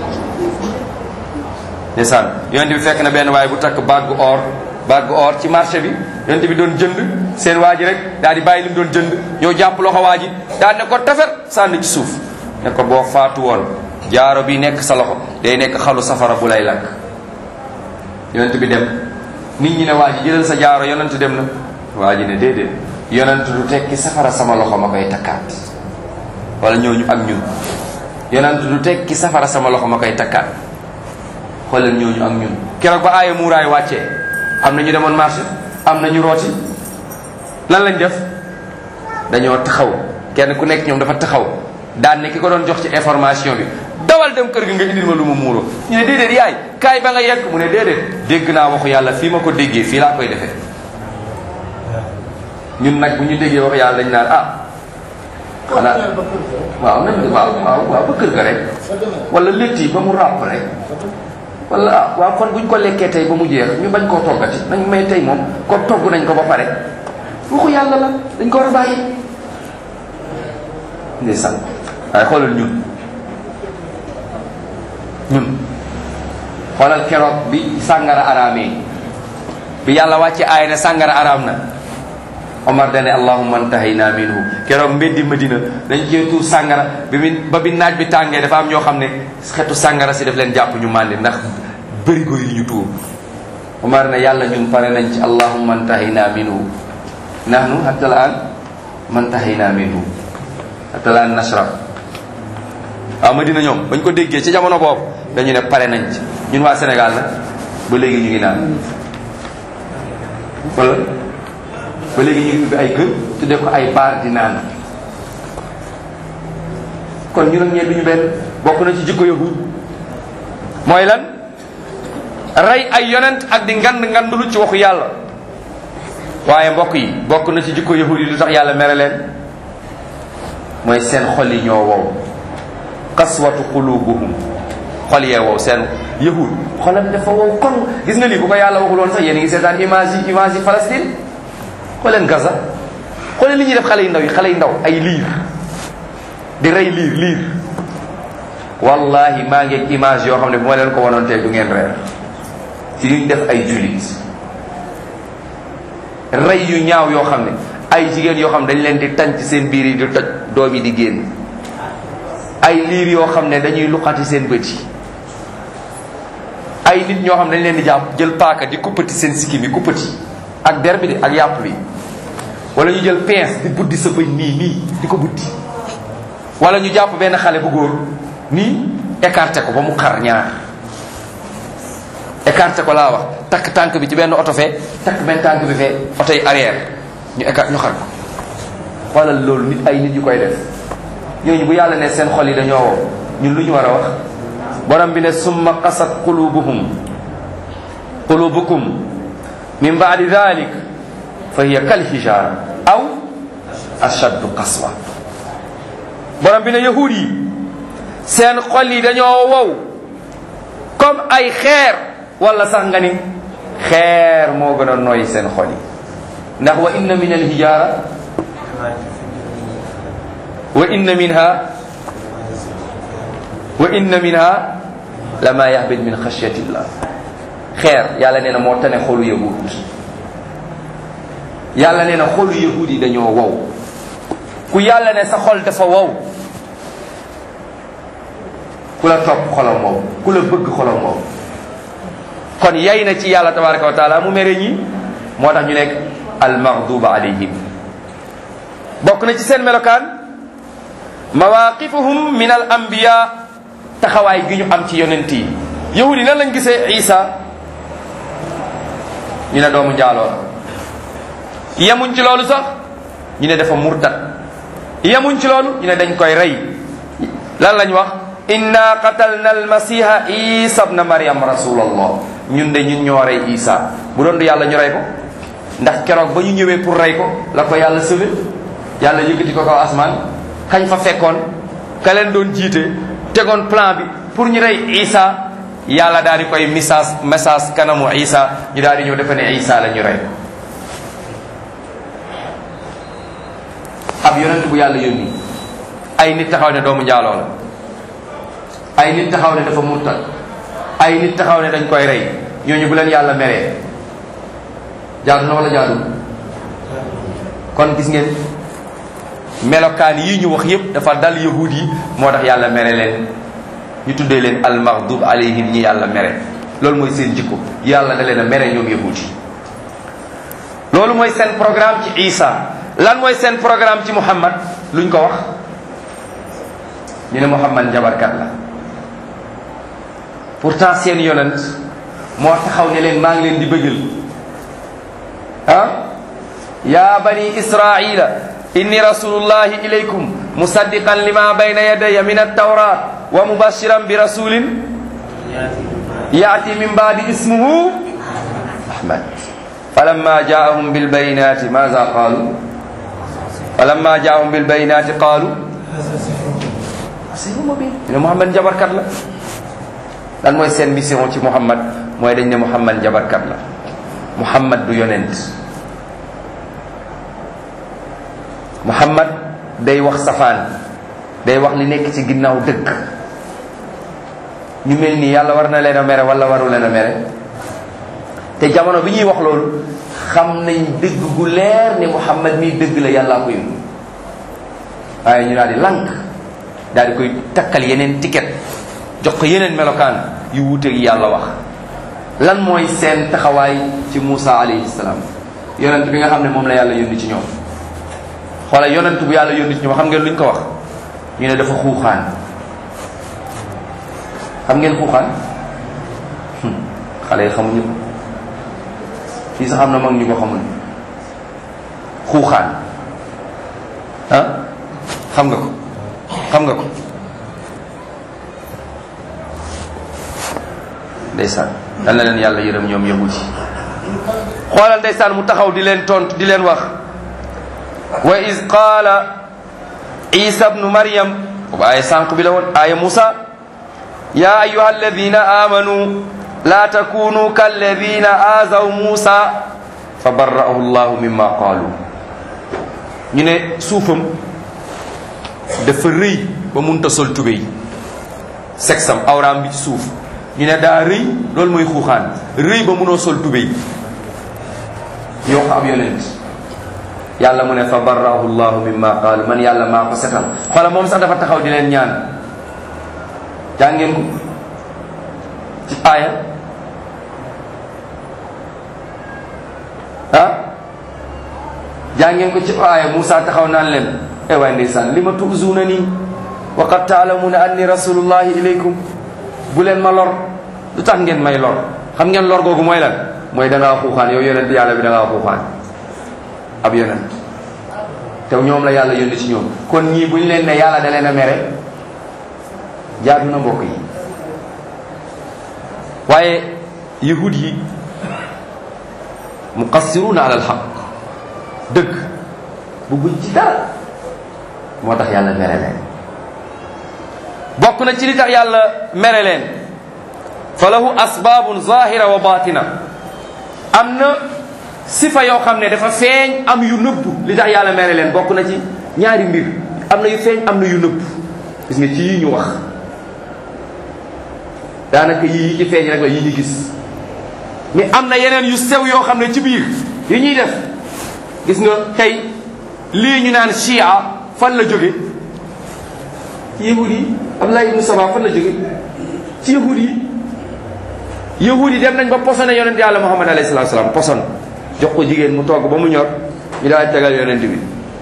ndeysaan yonent bi fekk na benn waaye bu takk baggu or ci marché bi yonent bi doon jënd seen waa ji rek daal di bàyyi li mu doon jënd ñëw jàpp loxo waa ji daal ne ko tafet sànni ci suuf ne ko boo faatu woon jaaro bi nekk sa loxo day nekk xalu safara bu lay lakk. yonent bi dem nit ñi ne waa ji jëlal sa jaaro yonent dem na waa ji ne déedéet yonent du tekki safara sama loxo ma koy takkaat. wala ñooñu ak ñun yonent du tekki safara sama loxo ma koy takkaat xoolal ñooñu ak ñun. keroog ba aaya muuraay wàccee am na ñu demoon marché am na ñu rooti lan lañ def dañoo taxaw kenn ku nekk ñoom dafa taxaw daan ne ki ko doon jox ci information bi dawal dem kër gi nga indil ma lu ma muuroo. ñu ne déedéet yaay kaay ba nga yegg mu ne déedéet dégg naa waxu yàlla fii ma ko déggee fii laa koy defee. ñun nag bu ñu déggee waxu yàlla dañ naan ah xanaa waaw nañ waaw ba kër ga rek wala létt yi ba mu ràpp rek wala ah waaw kon buñ ko lekkee tey ba mu jeex ñu bañ koo toggati nañ may tey moom ko togg nañ ko ba pare waxu yàlla la dañ ko war a bàyyi. ndeysaan waaye xoolal ñun xoolal keroog bi sàngara araamee bi yàlla wàcce aaya ne sàngara araam na Omar dane allahumma antahayna minhu keroog mbeddi Madina dañ cee tuur sàngara ba bi naaj bi tàngee dafa am ñoo xam ne xetu sàngara si daf leen jàpp ñu màndi ndax bërigo yi ñu tuur. Omar ne yàlla ñun pare nañ ci allahumma antahayna minhu nahnu hatta al-an mantahayna minhu hatta al-an nashrab. waaw Madina ñoom bañ ko déggee ci jamono boobu dañu ne pare nañ ci. ñun waa Sénégal nag ba léegi ñu ngi naan wala ba léegi ñu ngi ubbi ay kër tuddee ko ay baar di naan. kon ñu nag ñee duñu benn bokk na ci jikko yahud mooy lan rey ay yonent ak di ngandulu ci waxu yàlla. waaye mbokk yi bokk na ci jikko yahud yi lu tax yàlla mere leen mooy seen xol yi ñoo wow qaswatu qulubuhum xol yee wow seen yahud xolam dafa wow kon gis nga lii bu ko yàlla waxul woon sax yéen a ngi seetaan image yi Palestine xooleen Gaza xooleen li ñuy def xale yu ndaw ay liir di rey liir wallahi maa ngi image yoo xam ne bu ma leen ko wanoon tey du ngeen reer ci ñu def ay jullit rey yu ñaaw yoo xam ne ay jigéen yoo xam ne dañ leen di tànc seen biir yi di toj doom yi di génn ay liir yoo xam ne dañuy luqati seen bët yi ay nit ñoo xam ne dañ leen di jàpp jël paaka di kuppati seen sikkim yi kuppati ak der bi de ak yàpp bi wala ñu jël pince di buddi sa bëñ nii di ko buddi wala ñu jàpp benn xale bu góor nii écarté ko ba mu xar ñaar écarté ko laa wax takk tànk bi ci benn oto fee takk benn tànk bi fee oto yi arrière ñu xar ko wala loolu ay nit yu koy def ñooñu bu yàlla ne seen xol yi dañoo wow ñun lu ñu war a wax borom bi ne summa qasat qulubukum min ba'di dhalik fa hiya kal hijara aw ashaddu qaswa. borom bi ne yahuud yi seen xol yi dañoo wow comme ay xeer wala sax nga ni xeer moo gën a nooy seen xol yi ndax wa inna min al hijara wa inna minha lama yahbit min xashyatillah. xeer yàlla nee na moo tane xolu yahud yàlla nee na xolu yahud yi dañoo wow ku yàlla ne sa xol dafa wow ku la topp xolam wow ku la bëgg xolam wow. kon yay na ci yàlla tabaraka wa taala mu mere ñi moo tax ñu nekk almaghduba alayhim. bokk na ci seen melokaan mawaqifuhum min al anbiya taxawaay gi ñu am ci yonent yi. yahud yi nan lañ gisee Isa ñu ne doomu njaaloo yemuñ ci loolu sax ñu ne dafa murtad yemuñ ci loolu ñu ne dañ koy rey. lan lañ wax inna qatalna almasiha isa ibn maryam rasulallah ñun de ñun ñoo rey Isa. bu doon du yàlla ñu rey ko ndax keroog ba ñu ñëwee pour rey ko la ko yàlla sëwe yàlla yëkkati ko kaw asmaan kañ fa fekkoon ka leen doon jiite tegoon plan bi pour ñu rey Isa yàlla daal di koy message kanamu Isa ñu daal di ñëw defe ne Isa la ñu rey. ab yonent bu yàlla yónni ay nit taxaw ne doomu njaaloo la ay nit taxaw ne dafa murtad ay nit taxaw ne dañ koy rey ñooñu bu leen yàlla meree jaadu na wala jaadu. kon gis ngeen melokaan yi ñu wax yépp dafa dal yahud yi moo tax yàlla mere leen ñu tuddee leen almaghdub alayhim ñi yàlla mere. loolu mooy seen jikko yàlla da leen a mere ñoom yahud yi. loolu mooy seen programme ci Isa. lan mooy seen programme ci Muhammad luñ ko wax ñu ne Muhammad njabarkat la. pourtant seen yonent moo taxaw ne leen maa ngi leen di bëggal ya bani israila inni rasulullahi ilaykum musaddiqan lima bayna yadayya min at-tawrat wa mubashiran bi rasulin ya'ti min ba'di ismuhu Ahmad. falamma ja'ahum bil bayyinati madha qalu falamma ja'ahum bil bayyinati qalu sihrun mubin. ne Muhammad jabarkat la. lan mooy seen mission ci Muhammad mooy dañ ne Muhammad jabarkat la. Muhammad du yonent. Muhammad day wax safaan, day wax li nekk ci ginnaaw dëgg. ñu mel nii yàlla war na leen a mere wala waru leen a mere. te jamono bi ñuy wax loolu xam nañ dëgg gu leer ne Muhammad mii dëgg la yàllaa ko yónni. waaye ñu daal di lànk daal di koy takkal yeneen ticket jox ko yeneen melokaan yu wuuteeg yàlla wax. lan mooy seen taxawaay ci Muusa alayhi salaam, yonent bi nga xam ne moom la yàlla yónni ci ñoom. xoola yonent bu yàlla yónni ci ñoom xam ngeen luñ ko wax? ñu ne dafa xuuxaan. xam ngeen xuuxaan? xale yi xamuñu ko. fii sax am na mag ñu ko xamul. xuuxaan ah xam nga ko? xam nga ko? ndeysaan dal na leen yàlla yërëm ñoom yahudi. xoolal ndeysaan mu taxaw di leen tontu di leen wax wa iz qaala isa bnu maryam boobu aaya sànq bi la woon aaya Musa ya ayuha alladina amanu la takunu kalladina azaw Musa fa barra'ahu llahu mimma qaalu. ñu ne suufam dafa rëy ba munta sol tubéy, sexam awraam bi ci suuf ñu ne daa rëy, loolu mooy xuuxaan, rëy ba munoo sol tubéy yow ko am yonent. yàlla mu ne fa barra'ahu llahu mimma qaalu, man yàlla maa ko setal. xoola moom sax dafa taxaw di leen ñaan. jàngeen ko ci aaya jàngeen ko ci aaya Musa taxaw naan leen waay ndeysaan li ma tu'zuuna nii wa qad ta'lamuuna anni rasulullahi ilaykum. bu leen ma lor, lu tax ngeen may lor? xam ngeen lor googu mooy lan? mooy da ngaa xuuxaan yow yonent yàlla bi, da ngaa xuuxaan ab yonent. te ñoom la yàlla yónni ci ñoom. kon ñii bu ñu leen ne yàlla da leen a mere jaadu na mbokk yi. waaye yahud yi muqassiruuna ala alxaq, dëgg bëgguñ ci dara, moo tax yàlla mere leen. bokk na ci li tax yàlla mere leen fa lahu asbaabun zahira wa batina. am na sifa yoo xam ne dafa feeñ am yu nëbbu. li tax yàlla mere leen bokk na ci ñaari mbir, am na yu feeñ am na yu nëbbu. gis nga ci yii ñu wax daanaka yii ci feeñ rek la yi ñu gis, mais am na yeneen yu sew yoo xam ne ci biir yu ñuy def. gis nga tey lii ñu naan chia fan la jóge? ci yahud yi. Abdullah ibn Saba fan la jóge? ci yahud yi. yahud yi dem nañ ba posone yonent yàlla Muhammad alayhi salaatu salaam, poson jox ko jigéen mu togg ba mu ñor ñu daal tegal yonent bi.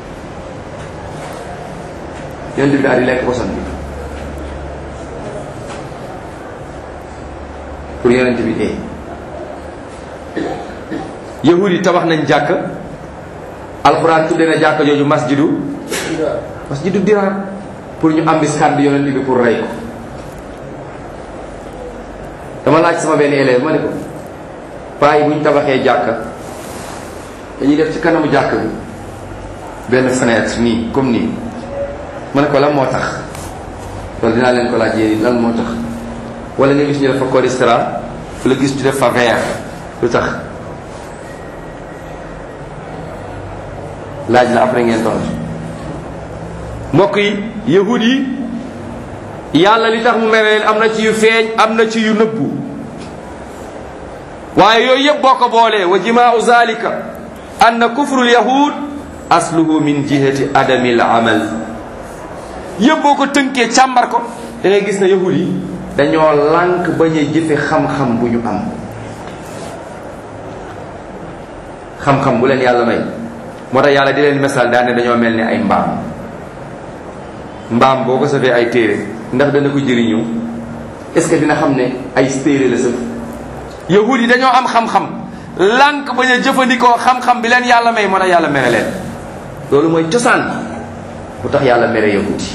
yonent bi daal di lekk poson bi pour yonent bi dee. yahud yi tabax nañ jàkk, alxuraan tudde na jàkk jooju masjidu diraar, pour ñu embuscade bi yonent bi pour rey ko. dama laaj sama benn élève ma ne ko paa yi bu ñu tabaxee jàkka dañuy def ci kanamu jàkk bi benn fenêtre nii comme nii. ma ne ko lan moo tax? loolu dinaa leen ko laaj yéen lan moo tax. wala nga gis ñu def fa cholestérol, fu la gis ñu def fa verre, lu tax? laaj la après ngeen tontu. mbokk yi yahud yi yàlla li tax mu mere leen am na ci yu feeñ am na ci yu nëbbu. waaye yooyu yëpp boo ko boolee wa jimaau zalika anna kufrul yahud asluhu min jihati adamil amal. yëpp boo ko tënkee càmbar ko da ngay gis na yahud yi dañoo lànk bañ a jëfe xam-xam bu ñu am. xam-xam bu leen yàlla may moo tax yàlla di leen messal daal ne dañoo mel ni ay mbaam. mbaam boo ko safee ay téere ndax dana ko jëriñoo? est-ce que dina xam ne ay téere la sëf? yahud yi dañoo am xam-xam lànk bañ a jëfandikoo xam-xam bi leen yàlla may moo tax yàlla mere leen. loolu mooy cosaan bu tax yàlla mere yahudi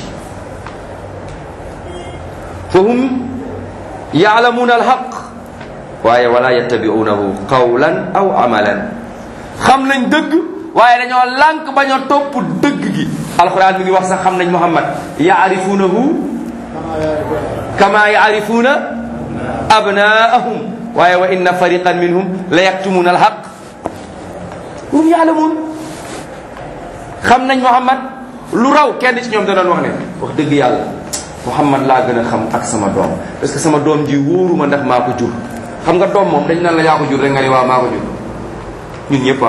fa hum yaalamuuna alxaq waaye wala yattabiunahu qawlan aw amalan xam nañ dëgg waaye dañoo lànk bañ a topp dëgg gi. alquran mi ngi wax sax xam nañ Muhammad yaarifuunahu kama yaarifuuna abnaahum waaye wa inna fariqan minhum la yaktumuuna alxaq hum yaalamuun xam nañ Muhammad lu raw kenn ci ñoom da doon wax ne wax dëgg yàlla Muhammad laa gën a xam ak sama doom parce que sama doom ji wóoruma ndax maa ko jur. xam nga doom moom dañ naan la yaa ko jur rek nga ne waaw maa ko jur ñun ñëpp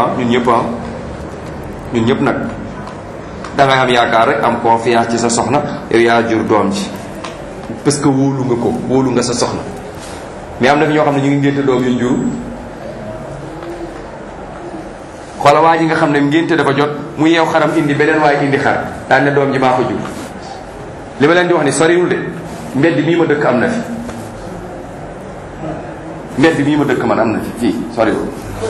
ñun ñëpp nag da ngay am yaakaar rek am confiance ci sa soxna yow yaa jur doom ji parce que wóolu nga ko wóolu nga sa soxna. mais am na fi ñoo xam ne ñu ngi ngénte doom yu njur xoola waa ji nga xam ne ngénte dafa jot mu yeew xaram indi beneen waaye indi xar daan ne doom ji maa ko jur. li ma leen di wax ni soriwul de mbedd mii ma dëkk am na fi mbedd mii ma dëkk man am na fi fii soriwul.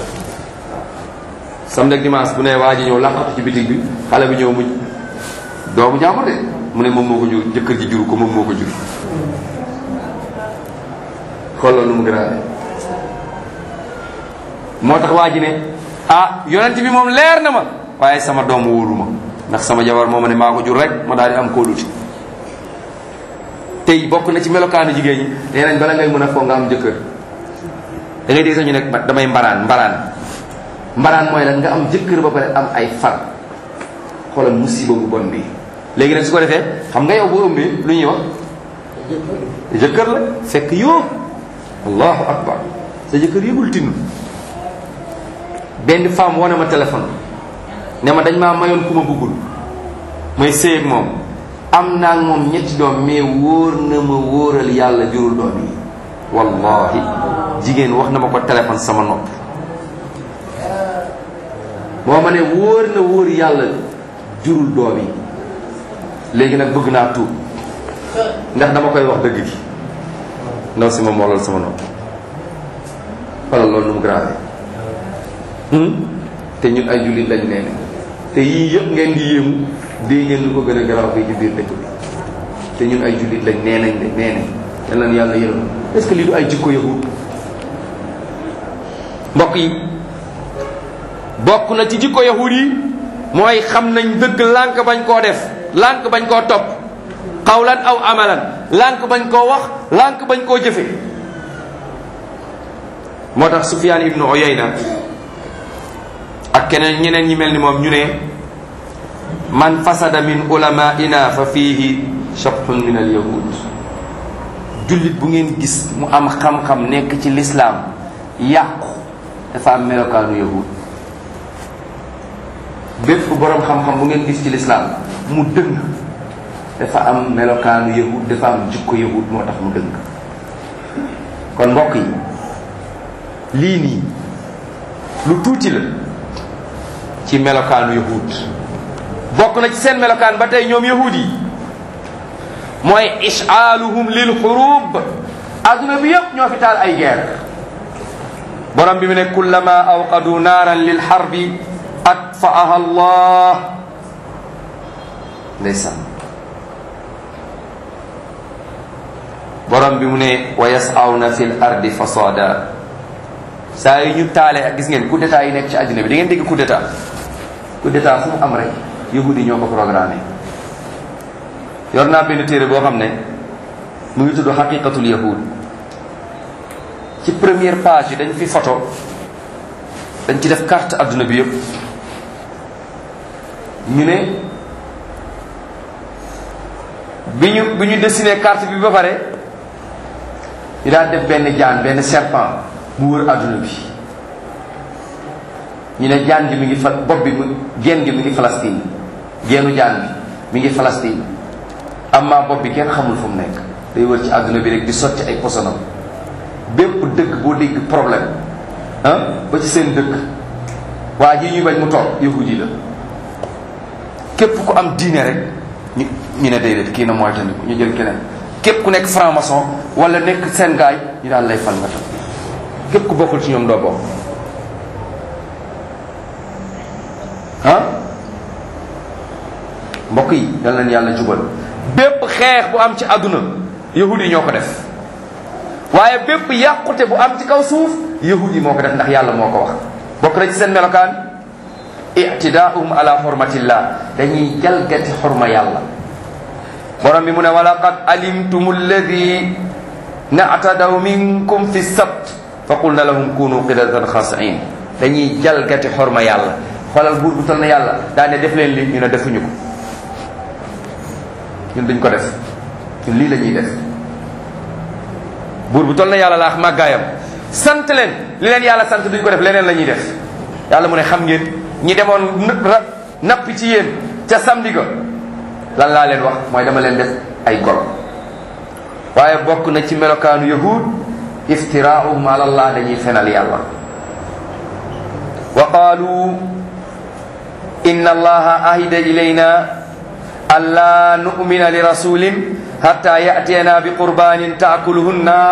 samedi ak dimanche bu ne waa ji ñëw laqatu ci bitig bi xale bi ñëw mu doomu jàmbur de mu ne moom moo ko jur jëkkër ji juru ko moom moo ko jur. xoolal nu mu grave moo tax waa ji ne ah yonent bi moom leer na ma waaye sama doom wóolu ma ndax sama jabar moo ma ne maa ko jur rek ma daal di am kóoluti. tey bokk na ci melokaanu jigéen ñi nee nañ bala ngay mën a foog nga am jëkkër da ngay dégg sax ñu ne damay mbaraan mooy lan nga am jëkkër ba pare am ay far xoolal musiba bu bon bi. léegi nag su ko defee xam nga yow boo ëmbee lu ñuy wax jëkkër la fekk yoo allahu akbar sa jëkkër yëgul tinu. benn femme wane ma téléphone ne ma dañ maa mayoon ku ma bëggul may sëy ak moom am naa moom ñetti doom mais wóor na ma wóoral yàlla jurul doom yi. wallahi jigéen wax na ma ko téléphone sama nopp moo ma ne wóor na wóor yàlla jurul doom yi. léegi nag bëgg naa tuub ndax dama koy wax dëgg gi ndaw si ma moolal sama nopp wala loolu nu mu grave te ñun ay jullit lañ nee te yii yëpp ngeen di yéemu dee ngeen lu ko gën a garaaw fii ci biir dëkk bi te ñun ay jullit lañ nee nañ yal na yàlla yërëm. est-ce que lii du ay jikko yahud mbokk yi bokk na ci jikko yahud yi mooy xam nañ dëgg lànk bañ koo def lànk bañ koo topp xawlan aw amalan lànk bañ koo wax lànk bañ koo jëfe. moo tax Sufyaan ibnu Uyayna ak keneen ñeneen ñi mel ni moom ñu ne man fasada min ulamaina fa fiihi shabhun min al yahud. jullit bu ngeen gis mu am xam-xam nekk ci lislaam yàqu dafa am melokaanu yahud. bépp boroom xam-xam bu ngeen gis ci lislaam mu dëng dafa am melokaanu yahud dafa am jikko yahud moo tax mu dëng. kon mbokk yi lii nii lu tuuti la ci melokaanu yahud. bokk na ci seen melokaan ba tey ñoom yahud yi mooy ishaaluhum lil xurub. adduna bi yëpp ñoo fi taal ay guerre. borom bi mu ne kullama awqadu naaran lil harbi atfa'aha Allah. ndeysaan borom bi mu ne wa yas'awna fil ardi fasada. saa yu ñu taalee ak gis ngeen coup d'état yi nekk ci àddina bi da ngeen dégg coup d'état. coup d'état fu mu am rek yahudi ñoo ko programmé. yor naa benn téere boo xam ne mu ngi tudd xaqiqatul yahud. ci première page yi dañ fi photo dañ ci def carte adduna bi yëpp. ñu ne bi ñu dessiné carte bi ba pare ñu daal def benn jaan benn serpent mu wër adduna bi. ñu ne jaan gi mi ngi fa bopp bi génn gi mi ngi Palestine génnu jaan bi mi ngi Palestine amma bopp bi kenn xamul fu mu nekk day wër ci àdduna bi rek di sotti ay posonam. bépp dëkk boo dégg problème ba ci seen dëkk waa ji ñuy bañ mu toog yahudi la. képp ku am diine rek ñu ne déedéet kii na mooy tamit ñu jël keneen. képp ku nekk franc-maçon wala nekk seen gaay ñu daal lay fal nga tam. képp ku bokkul ci ñoom doo bokk mbokk yi yal leen yàlla jubal. bépp xeex bu am ci àdduna yahud yi ñoo ko def, waaye bépp yàqute bu am ci kaw suuf yahud yi moo ko def, ndax yàlla moo ko wax. bokk na ci seen melokaan i'tidaa'uhum ala hurmatillah, dañuy jalgati xurma yàlla. borom bi mu ne walaqad alimtum alladi na'tadaw minkum fi sabt fa qulna lahum kunu qidatan khasi'in. dañuy jalgati xorma yàlla. xoolal buur bu toll na yàlla daa ne def leen lii ñu ne defuñu ko, ñun duñ ko def, ñun lii la ñuy def. buur bu toll na yàlla laax màggaayam sant leen li leen yàlla sant duñ ko def, leneen la ñuy def. yàlla mu ne xam ngeen ñi demoon nappi ci yéen ca samedi ga lan laa leen wax, mooy dama leen def ay golo. waaye bokk na ci melokaanu yahud iftiraahum ala allah, dañuy fenal yàlla. wa qaalu inna allaha ahida ilayna an la nu'mina li rasulin hatta ya'tiyana bi qurbanin taakuluhu nnaar.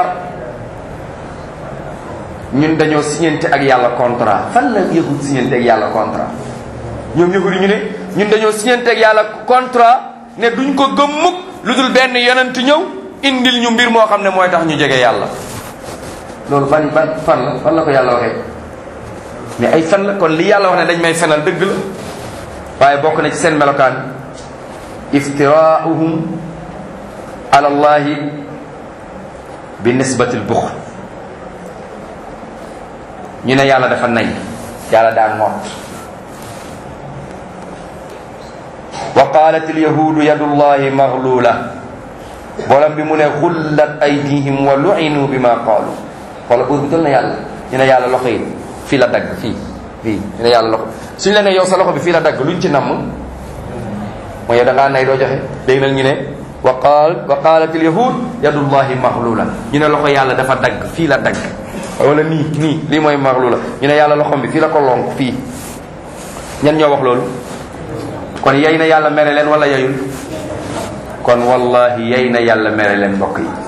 ñun dañoo signante ak yàlla contrat. fan la yahud signante ak yàlla contrat? ñoom yahud yi ñu ne ñun dañoo signante ak yàlla contrat ne duñ ko gëm mukk lu dul benn yonent ñëw indil ñu mbir moo xam ne mooy tax ñu jege yàlla. loolu fan la ko yàlla waxee? mais ay fen la. kon li yàlla wax ne dañ may fenal dëgg la, waaye bokk na ci seen melokaan iftiraauhum ala allahi bi nisbati al buxl. ñu ne yàlla dafa nay, yàlla daa ngoot. wa qalat al yahudu yadullahi maghlula, borom bi mu ne xullat aydihim wa lu'inu bima qaalu. xoola buur bi tol na yàlla, ñu ne yàlla loxo yi fii la dagg, fii ñu ne yàlla loxo. suñu la ne yow sa loxo bi fii la dagg luñ ci namm? mooy yow da ngaa nay doo joxe. léegi nag ñu ne wa qalat al yahud yadullahi maghlula, ñu ne loxo yàlla dafa dagg, fii la dagg, wala nii lii mooy maghlula. ñu ne yàlla loxom bi fii la ko lonk fii. ñan ñoo wax loolu? kon yey na yàlla mere leen wala yeyul? kon wallahi yey na yàlla mere leen mbokk yi.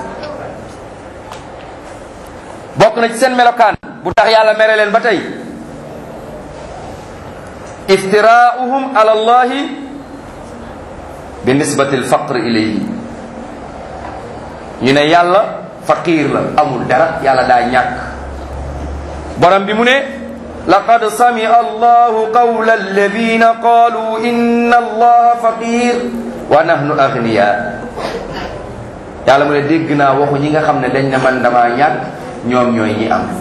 bokk na ci seen melokaan bu tax yàlla mere leen ba tey iftiraauhum ala allahi bi nisbati al faqr ilayhi. ñu ne yàlla faqiir la, amul dara, yàlla daa ñàkk. borom bi mu ne laqad samia allahu qawla alladina qaalu inna allaha faqir wa nahnu aghniya. yàlla mu ne dégg naa waxu ñi nga xam ne dañ ne man damaa ñàkk, ñoom ñooy ñi am.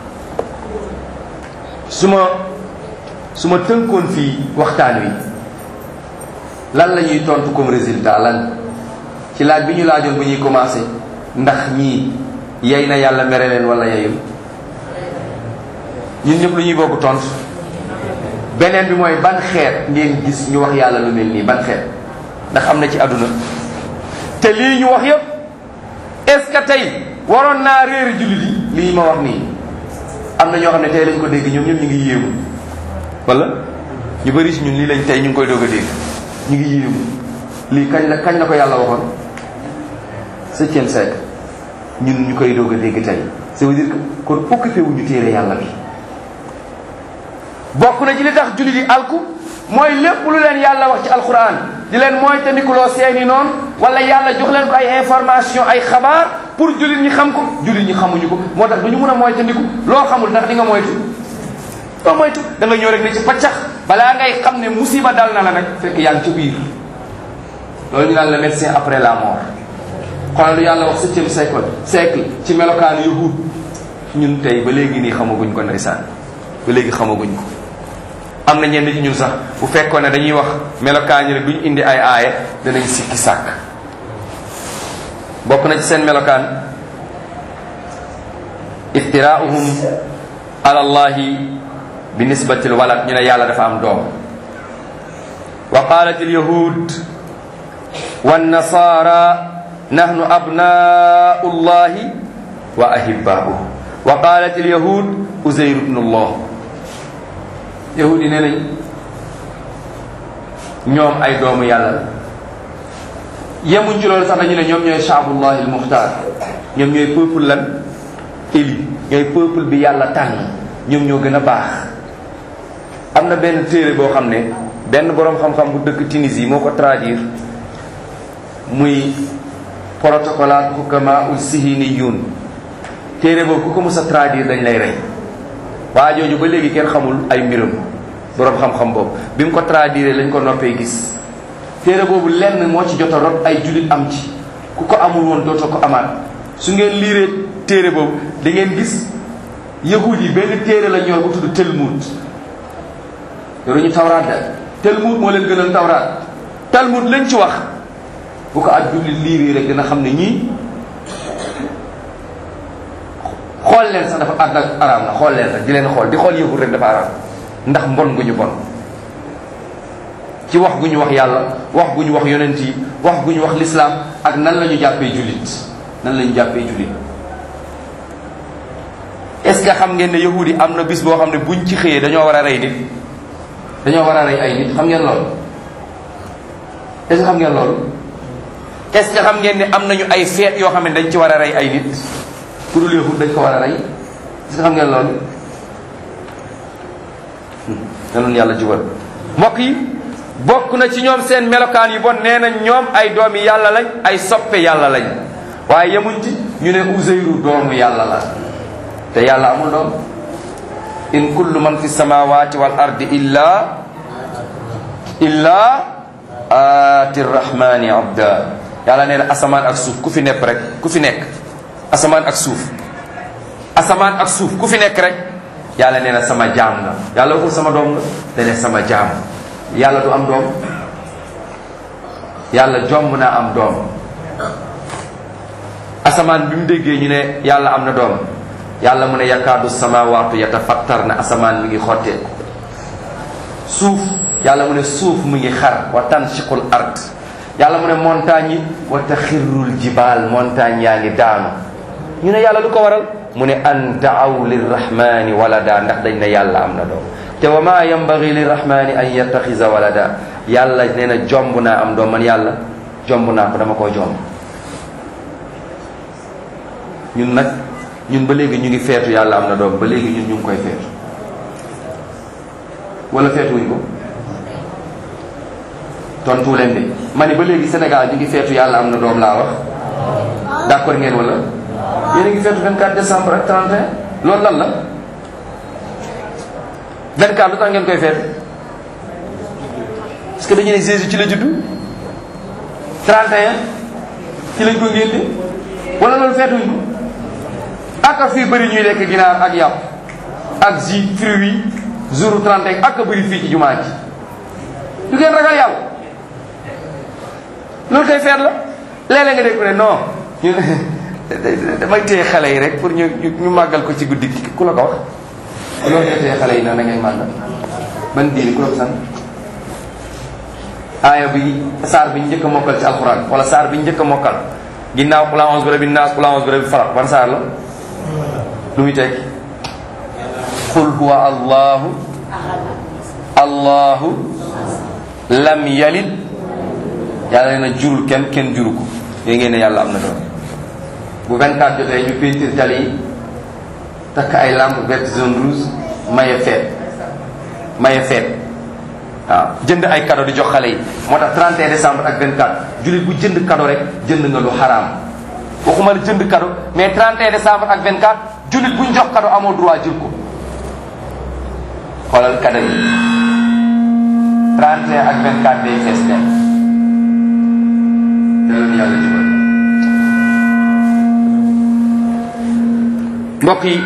su ma tënkoon fii waxtaan wi, lan la ñuy tontu comme résultat? lan ci laaj bi ñu laajoon bu ñuy commencé, ndax ñii yey na yàlla mere leen wala yeyul? ñun ñëpp lu ñuy bokk tontu. beneen bi mooy ban xeet ngeen gis ñu wax yàlla lu mel nii? ban xeet? ndax am na ci àdduna? te lii ñu wax yëpp est-ce que tey waroon naa réer jullit yi? lii ma wax nii am na ñoo xam ne tey lañ ko dégg, ñoom ñëpp ñu ngi yéemu. wala ñu bëri si ñun lii lañ tey ñu ngi koy doog a dégg, ñu ngi yéemu. lii kañ la ko yàlla waxoon? 7e siècle, ñun ñu koy doog a dégg tey. ça veut dire que kon occupé wuñu téere yàlla bi. bokk na ci li tax jullit yi alku mooy lépp lu leen yàlla wax ci alquran di leen mooy tandikuloo seeni noonu, wala yàlla jox leen ko ay information, ay xabaar pour jullit ñi xam ko. jullit ñi xamuñu ko, moo tax du ñu mun a mooy tandiku. loo xamul ndax di nga moytu? doo moytu, da nga ñëw rek ne ci paccax balaa ngay xam ne musiba dal na la nag fekk yaa ngi ci biir. loolu ñu naan le médecin après la mort. xoolal lu yàlla wax 7e siècle ci melokaanu yahud. ñun tey ba léegi nii xamaguñ ko ndeysaan, ba léegi xamaguñ ko. am na ñenn ci ñun sax bu fekkoon ne dañuy wax melokaan yi rek duñ indi ay aaya danañ sikki sàkk. bokk na ci seen melokaan iftiraauhum ala allahi bi nisbati al walad. ñu ne yàlla dafa am doom. wa qalat al yahud wan nasara nahnu abnaau llahi wa ahibbauhu wa qalat al yahud uzayr ibnu llah. yahud yi nee nañ ñoom ay doomu yàlla la. yemuñ ci loolu sax dañu ne ñoom ñooy shaabullahi al muxtaar, ñoom ñooy peuple lan éli, ñooy peuple bi yàlla tànn, ñoom ñoo gën a baax. am am na benn téere boo xam ne benn boroom xam-xam bu dëkk Tunisie moo ko traduire muy protocolaat hukama ul sihiniyun. téere boobu ku ko mës a traduire dañ lay rey. waa jooju ba léegi kenn xamul ay mbiram boroom xam-xam boobu bi mu ko traduire lañ ko noppee gis. téere boobu lenn moo ci jot a rot ay jullit am ci ku ko amul woon dootoo ko amaat su ngeen liiree téere boobu da ngeen gis yahud yi benn téere la ñor bu tudd Talmud. yoruñu tawraat da Talmud moo leen gënal tawraat. Talmud lañ ci wax bu ko ak jullit liiree rek dina xam ne ñii xool leen sax dafa ànd ak araam na xool leen rek di leen xool di xool yahud rek dafa araam ndax mbon gu ñu bon ci wax gu ñu wax yàlla wax gu ñu wax yonent yi wax gu ñu wax lislaam ak nan la ñu jàppee jullit nan la ñu jàppee jullit. est-ce que xam ngeen ne yahudi yi am na bis boo xam ne buñ ci xëyee dañoo war a rey nit dañoo war a rey ay nit xam ngeen loolu est-ce que xam ngeen loolu est-ce que xam ngeen ne am nañu ay feet yoo xam ne dañ ci war a rey ay nit ku dul yahud dañ ko war a rey est-ce que xam ngeen loolu danoonu yàlla jubal mbokk yi bokk na ci ñoom seen melokaan yu bon nee nañ ñoom ay doomi yàlla lañ ay soppe yàlla lañ waaye yemuñ ci ñu ne Uzayru doomu yàlla la te yàlla amul doom in kullu man fi samawati wal ardi illa ati rrahmani abda yàlla nee na asamaan ak suuf ku fi nekk rek ku fi nekk asamaan ak suuf ku fi nekk rek yàlla nee na sama jaam la yàlla waxul sama doom la dane sama jaam yàlla du am doom yàlla jomb naa am doom asamaan bi mu déggee ñu ne yàlla am na doom yàlla mu ne yakaadu samaawaatu yatafattar na asamaan mi ngi xotteeku suuf yàlla mu ne suuf mu ngi xar wa tanshiqul ard yàlla mu ne montagne yi wa taxirrul jibaal montagne yaa ngi daanu ñu ne yàlla lu ko waral mu ne an daaw lirrahmani walada ndax dañ ne yàlla am na doom te wa ma yambagi lirrahmani an yattaxisa walada yàlla nee na jomb naa am doom man yàlla jomb naa ko dama koo jomb ñun nag ñun ba léegi ñu ngi feetu yàlla am na doom ba léegi ñun ñu ngi koy feetu wala feetuwuñ ko tontu leen de ma ni ba léegi Sénégal ñu ngi feetu yàlla am na doom laa wax d'accord ngeen wala yéen a ngi feetu 24 décembre ak 31 loolu lan la 24 lu tax ngeen koy feetu parce que dañu ne Jésus ci la juddu 31 ci lañ ko ngénte wala loolu feetuñ ko aka fii bëri ñuy lekk ginaar ak yàpp ak jus fruits yi jour 31 aka bëri fii ci jumaa ji du ngeen ragal yàlla loolu koy feet la léeg-léeg nga dégg ne non ñu damay téye xale yi rek pour ñu màggal ko ci guddi gi ku la ko wax loolu nga téye xale yi na ngay màggal ban diini ku la ko sant aaya bi saar bi njëkk a mokkal ci alxuraan wala saar bi njëkk a mokkal ginnaaw qul a'uuzu bi rabbin naas qul a'uuzu bi rabbil falaq ban saar la lu muy tekki qul huwa allahu lam yalid yàlla nee na jurul kenn juru ko yéen ngeen ne yàlla am na doom bu 24 jotee ñu peinture tali yi takk ay lampe verte jaune rouge maye feet waaw jënd ay cadeau di jox xale yi moo tax 31 décembre ak 24 jullit bu jënd cadeau rek jënd nga lu xaraam waxuma la jënd cadeau mais 31 décembre ak 24 jullit bu ñu jox cadeau amoo droit jël ko xoolal cadeau yi 31 ak 24 day fees dem te yàlla jubal mbokk yi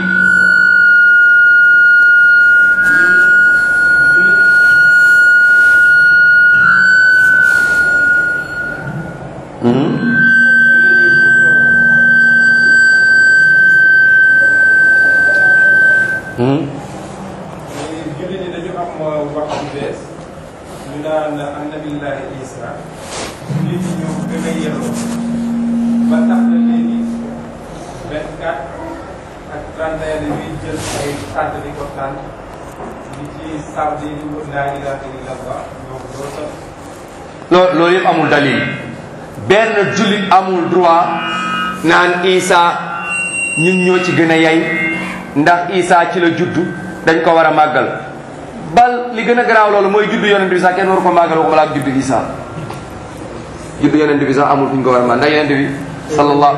jullit ñi dañu am wax bu bees ñu naan annabillahi Isa jullit ñi ñoo gën a yelloo ba tax na léegi 24 ak 31 dañuy jël ay tànt di ko tànn di ci sardi di wut laa ilaaha illallah donc loolu sax loolu yëpp amul dalil benn jullit amul droit naan Isa ñun ñoo ci gën a yey ndax Isa ci la juddu dañ ko war a màggal bal li gën a garaaw loolu mooy juddu yonent bi sax kenn waru ko màggal waxuma la ak juddu Isa juddu yonent bi sax amul fu ñu ko war a màggal ndax yonent bi sallallahu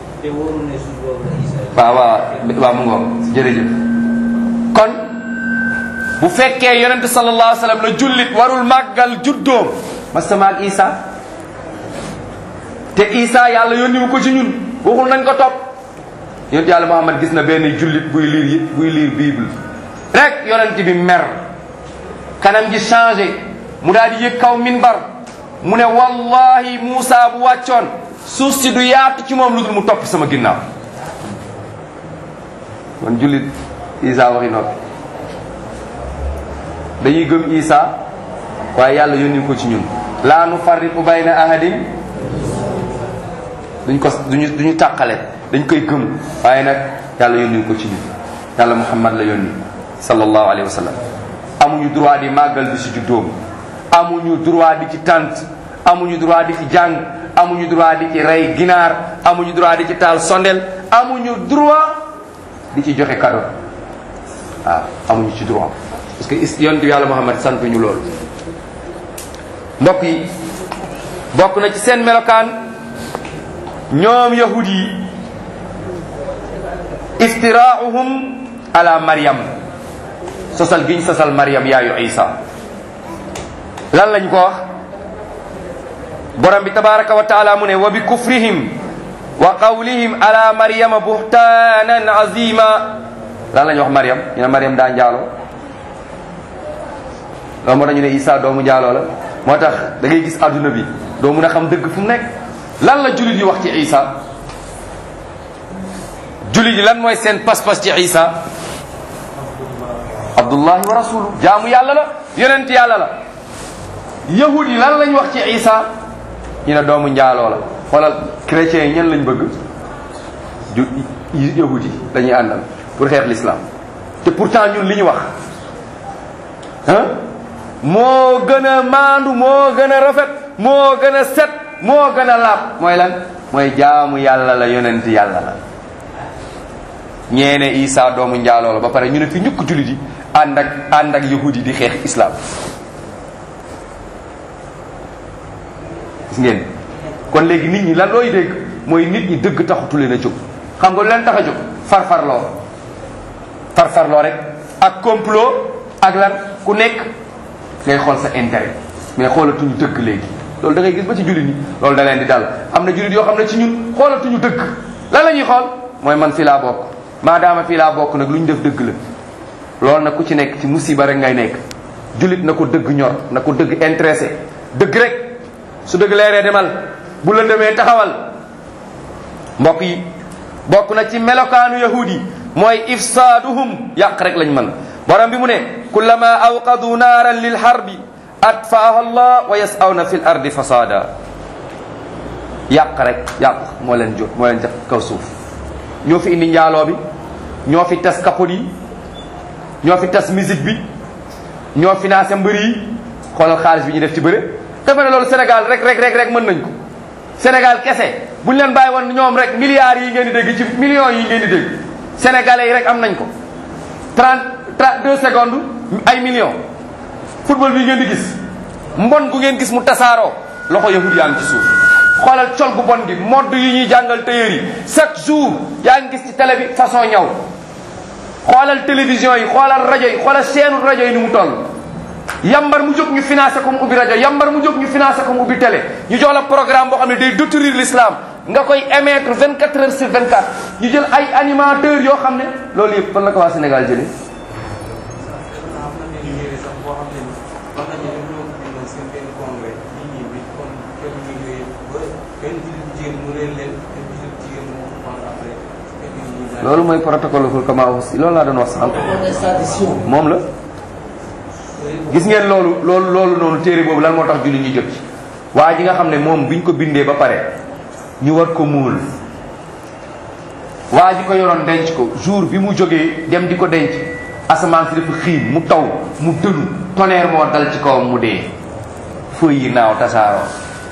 waaw mu ngoog jërëjëf. kon bu fekkee yonent sallallahu alayhi wa sallam la jullit warul màggal juddoom masama ak Isa te Isa yàlla yónni wu ko ci ñun waxul nañ ko topp. yonent yàlla Muhammad gis na benn jullit buy liir bible rek yonent bi mer kanam gi changé mu daal di yëg kaw minbar mu ne wallahi Muusa bu wàccoon suuf si du yaatu ci moom lu dul mu topp sama ginnaaw. kon jullit Isa waxi noppi dañuy gëm Isa waaye yàlla yónni ko ci ñun laa nu farriqu bayna ahadin duñu tàqale dañ koy gëm waaye nag yàlla yónni ko ci ñun yàlla Muhammad la yónni sallallahu alayhi wa sallam. amuñu droit di màggal bi ci juddoom amuñu droit di ci tant amuñu droit di ci jàng amuñu droit di ci rey ginaar amuñu droit di ci taal sondel amuñu droit di ci joxe cadeau waaw amuñu ci droit parce que yonent yàlla Muhammad santuñu loolu. mbokk yi bokk na ci seen melokaan ñoom yahud yi iftiraa'uhum ala Maryam sosal giñ sosal Maryam yaayu Isa lan lañ ko wax borom bi tabaraka wa taala mu ne wa bi kufrihim wa qawlihim ala Maryama buhtaanan azima lan lañ wax Maryam ñu ne Maryam daa njaaloo loolu moo tax ñu ne Isa doomu njaaloo la moo tax da ngay gis adduna bi doo mun a xam dëgg fu mu nekk. lan la jullit yi wax ci Isa jullit yi lan mooy seen pas-pas ci Isa abdullahi wa rasulu jaamu yàlla la yonent yàlla la. yahud yi lan lañ wax ci Isa ñu ne doomu njaaloo la xoolal chrétiens yi ñan lañ bëgg yahud yi dañuy àndal pour xeex l'islam te pourtant ñun li ñu wax moo gën a maandu moo gën a rafet moo gën a set moo gën a laab mooy lan mooy jaamu yàlla la yonent yàlla la. ñeene Isa doomu njaaloo la ba pare ñu ne fi ñukk jullit yi ànd ak yahud yi di xeex islam. gis ngeen kon léegi nit ñi lan looy dégg mooy nit ñi dëgg taxutu leen a jóg xam nga lu leen tax a jóg farfarloo rek ak complot ak lan ku nekk ngay xool sa intérêt mais xoolatuñu dëgg léegi. loolu da ngay gis ba ci jullit ñi loolu da leen di dal am na jullit yoo xam ne ci ñun xoolatuñu dëgg lan la ñuy xool mooy man fii laa bokk maadaama fii laa bokk nag lu ñu def dëgg la. loolu nag ku ci nekk ci musiba rek ngay nekk jullit na ko dëgg ñor na ko dëgg intéressé dëgg rek su dëgg leeree demal bu la demee taxawal. mbokk yi bokk na ci melokaanu yahudi mooy ifsaaduhum yàq rek lañ mën borom bi mu ne kullama awqadu naaran lil harbi atfaaha allah wa yas'awna fil ardi fasada yàq rek yàq moo leen jot moo leen def kaw suuf. ñoo fi indi njaaloo bi ñoo fi tas kapot yi ñoo fi tas musique bi ñoo financé mbër yi xoolal xaalis bi ñu def ci bëre dafa ne loolu Sénégal rek mën nañ ko. Sénégal kese buñ leen bàyyi woon ñoom rek milliards yi ngeen di dégg ci millions yi ngeen di dégg sénégalais yi rek am nañ ko 32 secondes ay millions. football bi ngeen di gis mbon gu ngeen gis mu tasaaroo loxo yahud yaa ngi ci suuf xoolal col gu bon gi modd yi ñuy jàngal tailleur yi chaque jour yaa ngi gis ci télé bi façon ñaw xoolal télévision yi xoolal rajo yi xoolal chaîne rajo yi ni mu toll. yambar mu jóg ñu financé ko mu ubbi rajo yambar mu jóg ñu financé ko mu ubbi télé ñu jox la programme boo xam ne day détruire l'islam nga koy émettre 24 heures sur 24 ñu jël ay animateurs yoo xam ne loolu yëpp fan la ko waa Sénégal jëlee. loolu mooy protocole ful kama aussi loolu laa doon wax sànq moom la. gis ngeen loolu noonu téere boobu lan moo tax julli ñu jot ci waa ji nga xam ne moom biñ ko bindee ba pare ñu war ko muul waa ji ko yoroon denc ko jour bi mu jógee dem di ko denc asamaan si dafa xiin mu taw mu dënu tonnerre moo dal ci kawam mu dee feuilles yi naaw tasaaroo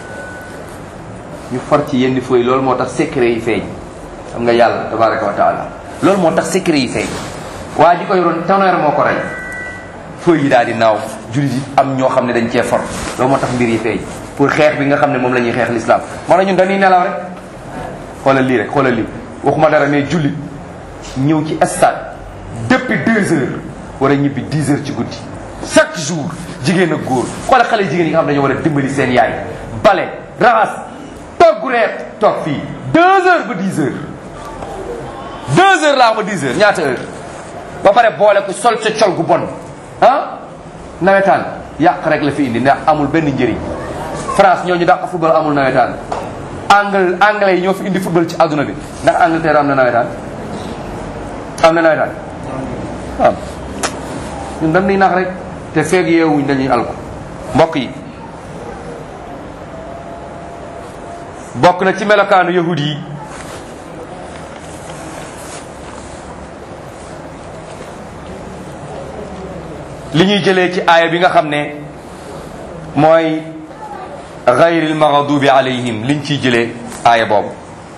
ñu for ci yenn feuilles loolu moo tax secret yi feeñ xam nga yàlla tabaraka wa taala loolu moo tax secret yi feeñ waa ji ko yoroon tonnerre moo ko rey feuilles yi daal di naaw jullit yi am ñoo xam ne dañ cee for loolu moo tax mbir yi feeñ pour xeex bi nga xam ne moom la ñuy xeex l'islam moo tax ñun dañuy nelaw rek xoolal lii rek xoolal lii waxuma dara mais jullit ñëw ci stade depuis 2 heures war a ñibbi 10 heures ci guddi chaque jour jigéen ak góor xoolal xale jigéen yi nga xam ne dañoo war a dimbali seen yaay bale raxas togg reer toog fii 2 heures ba 10 heures 2 heures laa ma 10 heures ñaata heure ba pare boole ko sol sa col gu bon ah nawetaan yàq rek la fi indi ndax amul benn njëriñ France ñoo ñu dàq football amul nawetaan anglais yi ñoo fi indi football ci adduna bi ndax Angleterre am na nawetaan am na nawetaan waaw ñun dañ ni nax rek te feeg yeewuñ dañuy alko mbokk yi bokk na ci melokaanu yahudi yi li ñuy jëlee ci aaya bi nga xam ne mooy gayril maghdubi alayhim liñ ciy jëlee aaya boobu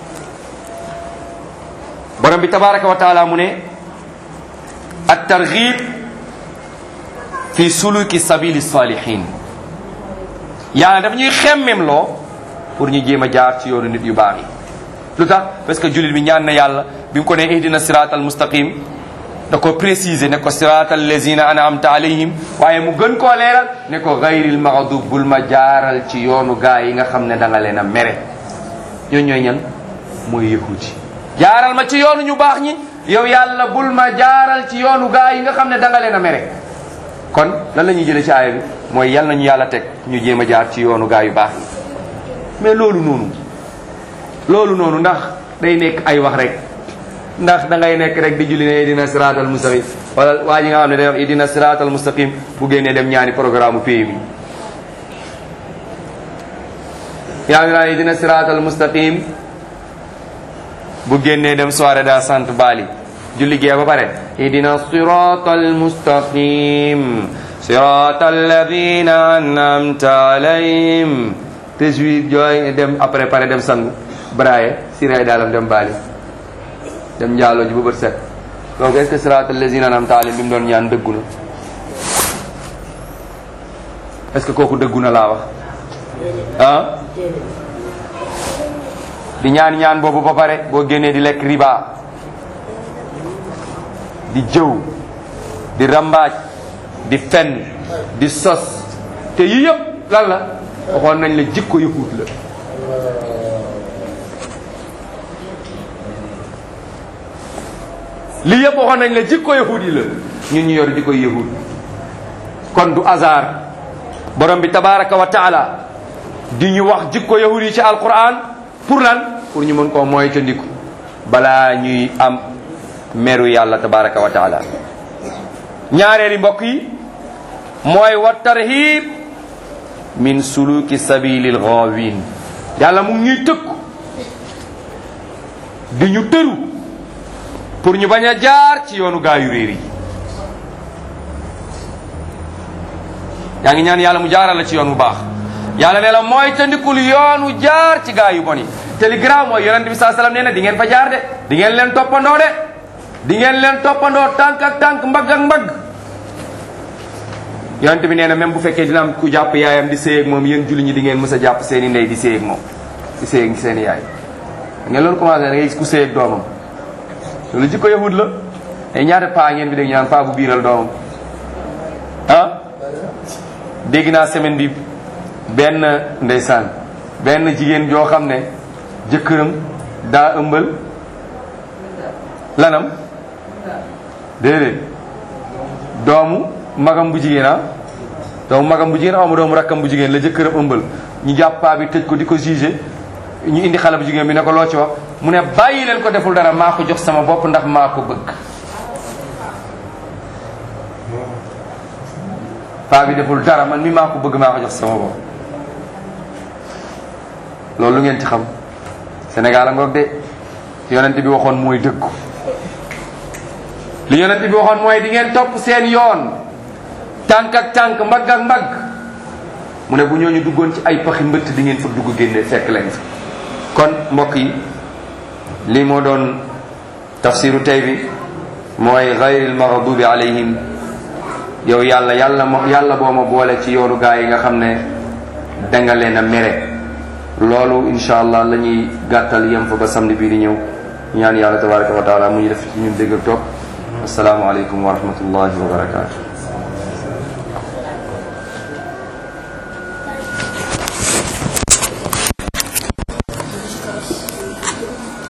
borom bi tabaraka wa taala mu ne at targhib fi suluki sabili salihin yàlla daf ñuy xemmem loo pour ñu jéem a jaar ci yoonu nit yu baax yi lu tax parce que jullit bi ñaan na yàlla bi mu ko ne ihdina siratal mustaqim da ko préciser ne ko siratal lazina an'amta alayhim waaye mu gën koo leeral ne ko gayril maghdub bul ma jaaral ci yoonu gaa yi nga xam ne da nga leen a mere ñooñu ñooy ñan mooy yahudi jaaral ma ci yoonu ñu baax ñi yow yàlla bul ma jaaral ci yoonu gaa yi nga xam ne da nga leen a mere kon lan la ñuy jëlee ci aaya bi mooy yal nañu yàlla teg ñu jéem a jaar ci yoonu gaa yu baax yi mais loolu noonu ndax day nekk ay wax rek ndax da ngay nekk rek di julli ne ihdina siratal mustaqim wala waa ji nga xam ne day wax ihdina siratal mustaqim bu génnee dem ñaani programme pays bi yaa ngi naan ihdina siratal mustaqim bu génnee dem soirée da sant Bali julli gee ba pare ihdina siratal mustaqim siratal ladina an'amta alayhim tajwid jooy dem après pare dem sang braye siray daalam dem Bali dem njaaloo ji ba bët set donc est-ce que siratal lazina an'amta alayhim bi mu doon ñaan dëggu na est-ce que kooku dëggu na laa wax ah di ñaan boobu ba pare boo génnee di lekk riba di jëw di rambaaj di fen di sos te yi yëpp lan la waxoon nañ la jikko yahud la li yëpp waxoon nañ la jikko yahud yi la ñun ñu yor jikko yahud kon du hasard borom bi tabaraka wa taala di ñu wax jikko yahud yi ci alquran pour lan pour ñu mën koo moytandiku balaa ñuy am meru yàlla tabaraka wa taala ñaareeli mbokk yi mooy wa tarhib min suluki sabilil ghawin yàlla mu ngi ñuy tëkku di ñu tëru pour ñu bañ a jaar ci yoonu gaa yu réer yi yaa ngi ñaan yàlla mu jaaral la ci yoon bu baax yàlla ne la mooy tandikul yoonu jaar ci gaa yu bon yi te li garaaw mooy yonent bi saa salaam nee na di ngeen fa jaar de di ngeen leen toppandoo de di ngeen leen toppandoo tànk ak tànk mbagg ak mbagg yonent bi nee na même bu fekkee dina am ku jàpp yaayam di séy ak moom yéen julli ñi di ngeen mës a jàpp seen i ndey di séy ak moom di séy ak seen i yaay ngeen loolu commencé da ngay gis ku séy ak doomam loolu jikko yahud la ay ñaata paa ngeen fi dégg ñu naan paa bu biiral doomam ah dégg naa semaine bi benn ndeysaan benn jigéen joo xam ne jëkkëram daa ëmbal lanam déedéet doomu magam bu jigéen doomu magam bu jigéen awma doomu rakkam bu jigéen la jëkkëram ëmbal ñu jàpp paa bi tëj ko di ko jugé ñu indi xale bu jigéen bi ne ko loo ci wax mu ne bàyyi leen ko deful dara maa ko jox sama bopp ndax maa ko bëgg paa bi deful dara man mi maa ko bëgg maa ko jox sama bopp loolu lu ngeen ci xam Sénégal a ngoog de li yonent bi waxoon mooy dëggu li yonent bi waxoon mooy di ngeen topp seen yoon tànk ak tànk mbagg ak mbagg mu ne bu ñooñu duggoon ci ay paxi mbëtt di ngeen fa dugg génne fekk leen fa kon mbokk yi lii moo doon tafsiru tey bi mooy gayril maghdubi alayhim yow yàlla boo ma boole ci yoonu gaa yi nga xam ne danga leen a mere. loolu insha allah la ñuy gàttal yem fa ba samedi bii di ñëw ñaan yàlla tabaraka wa taala mu ñu def ci ñun dégg ak topp. assalaamu aleykum wa rahmatullahi wa barakaatu.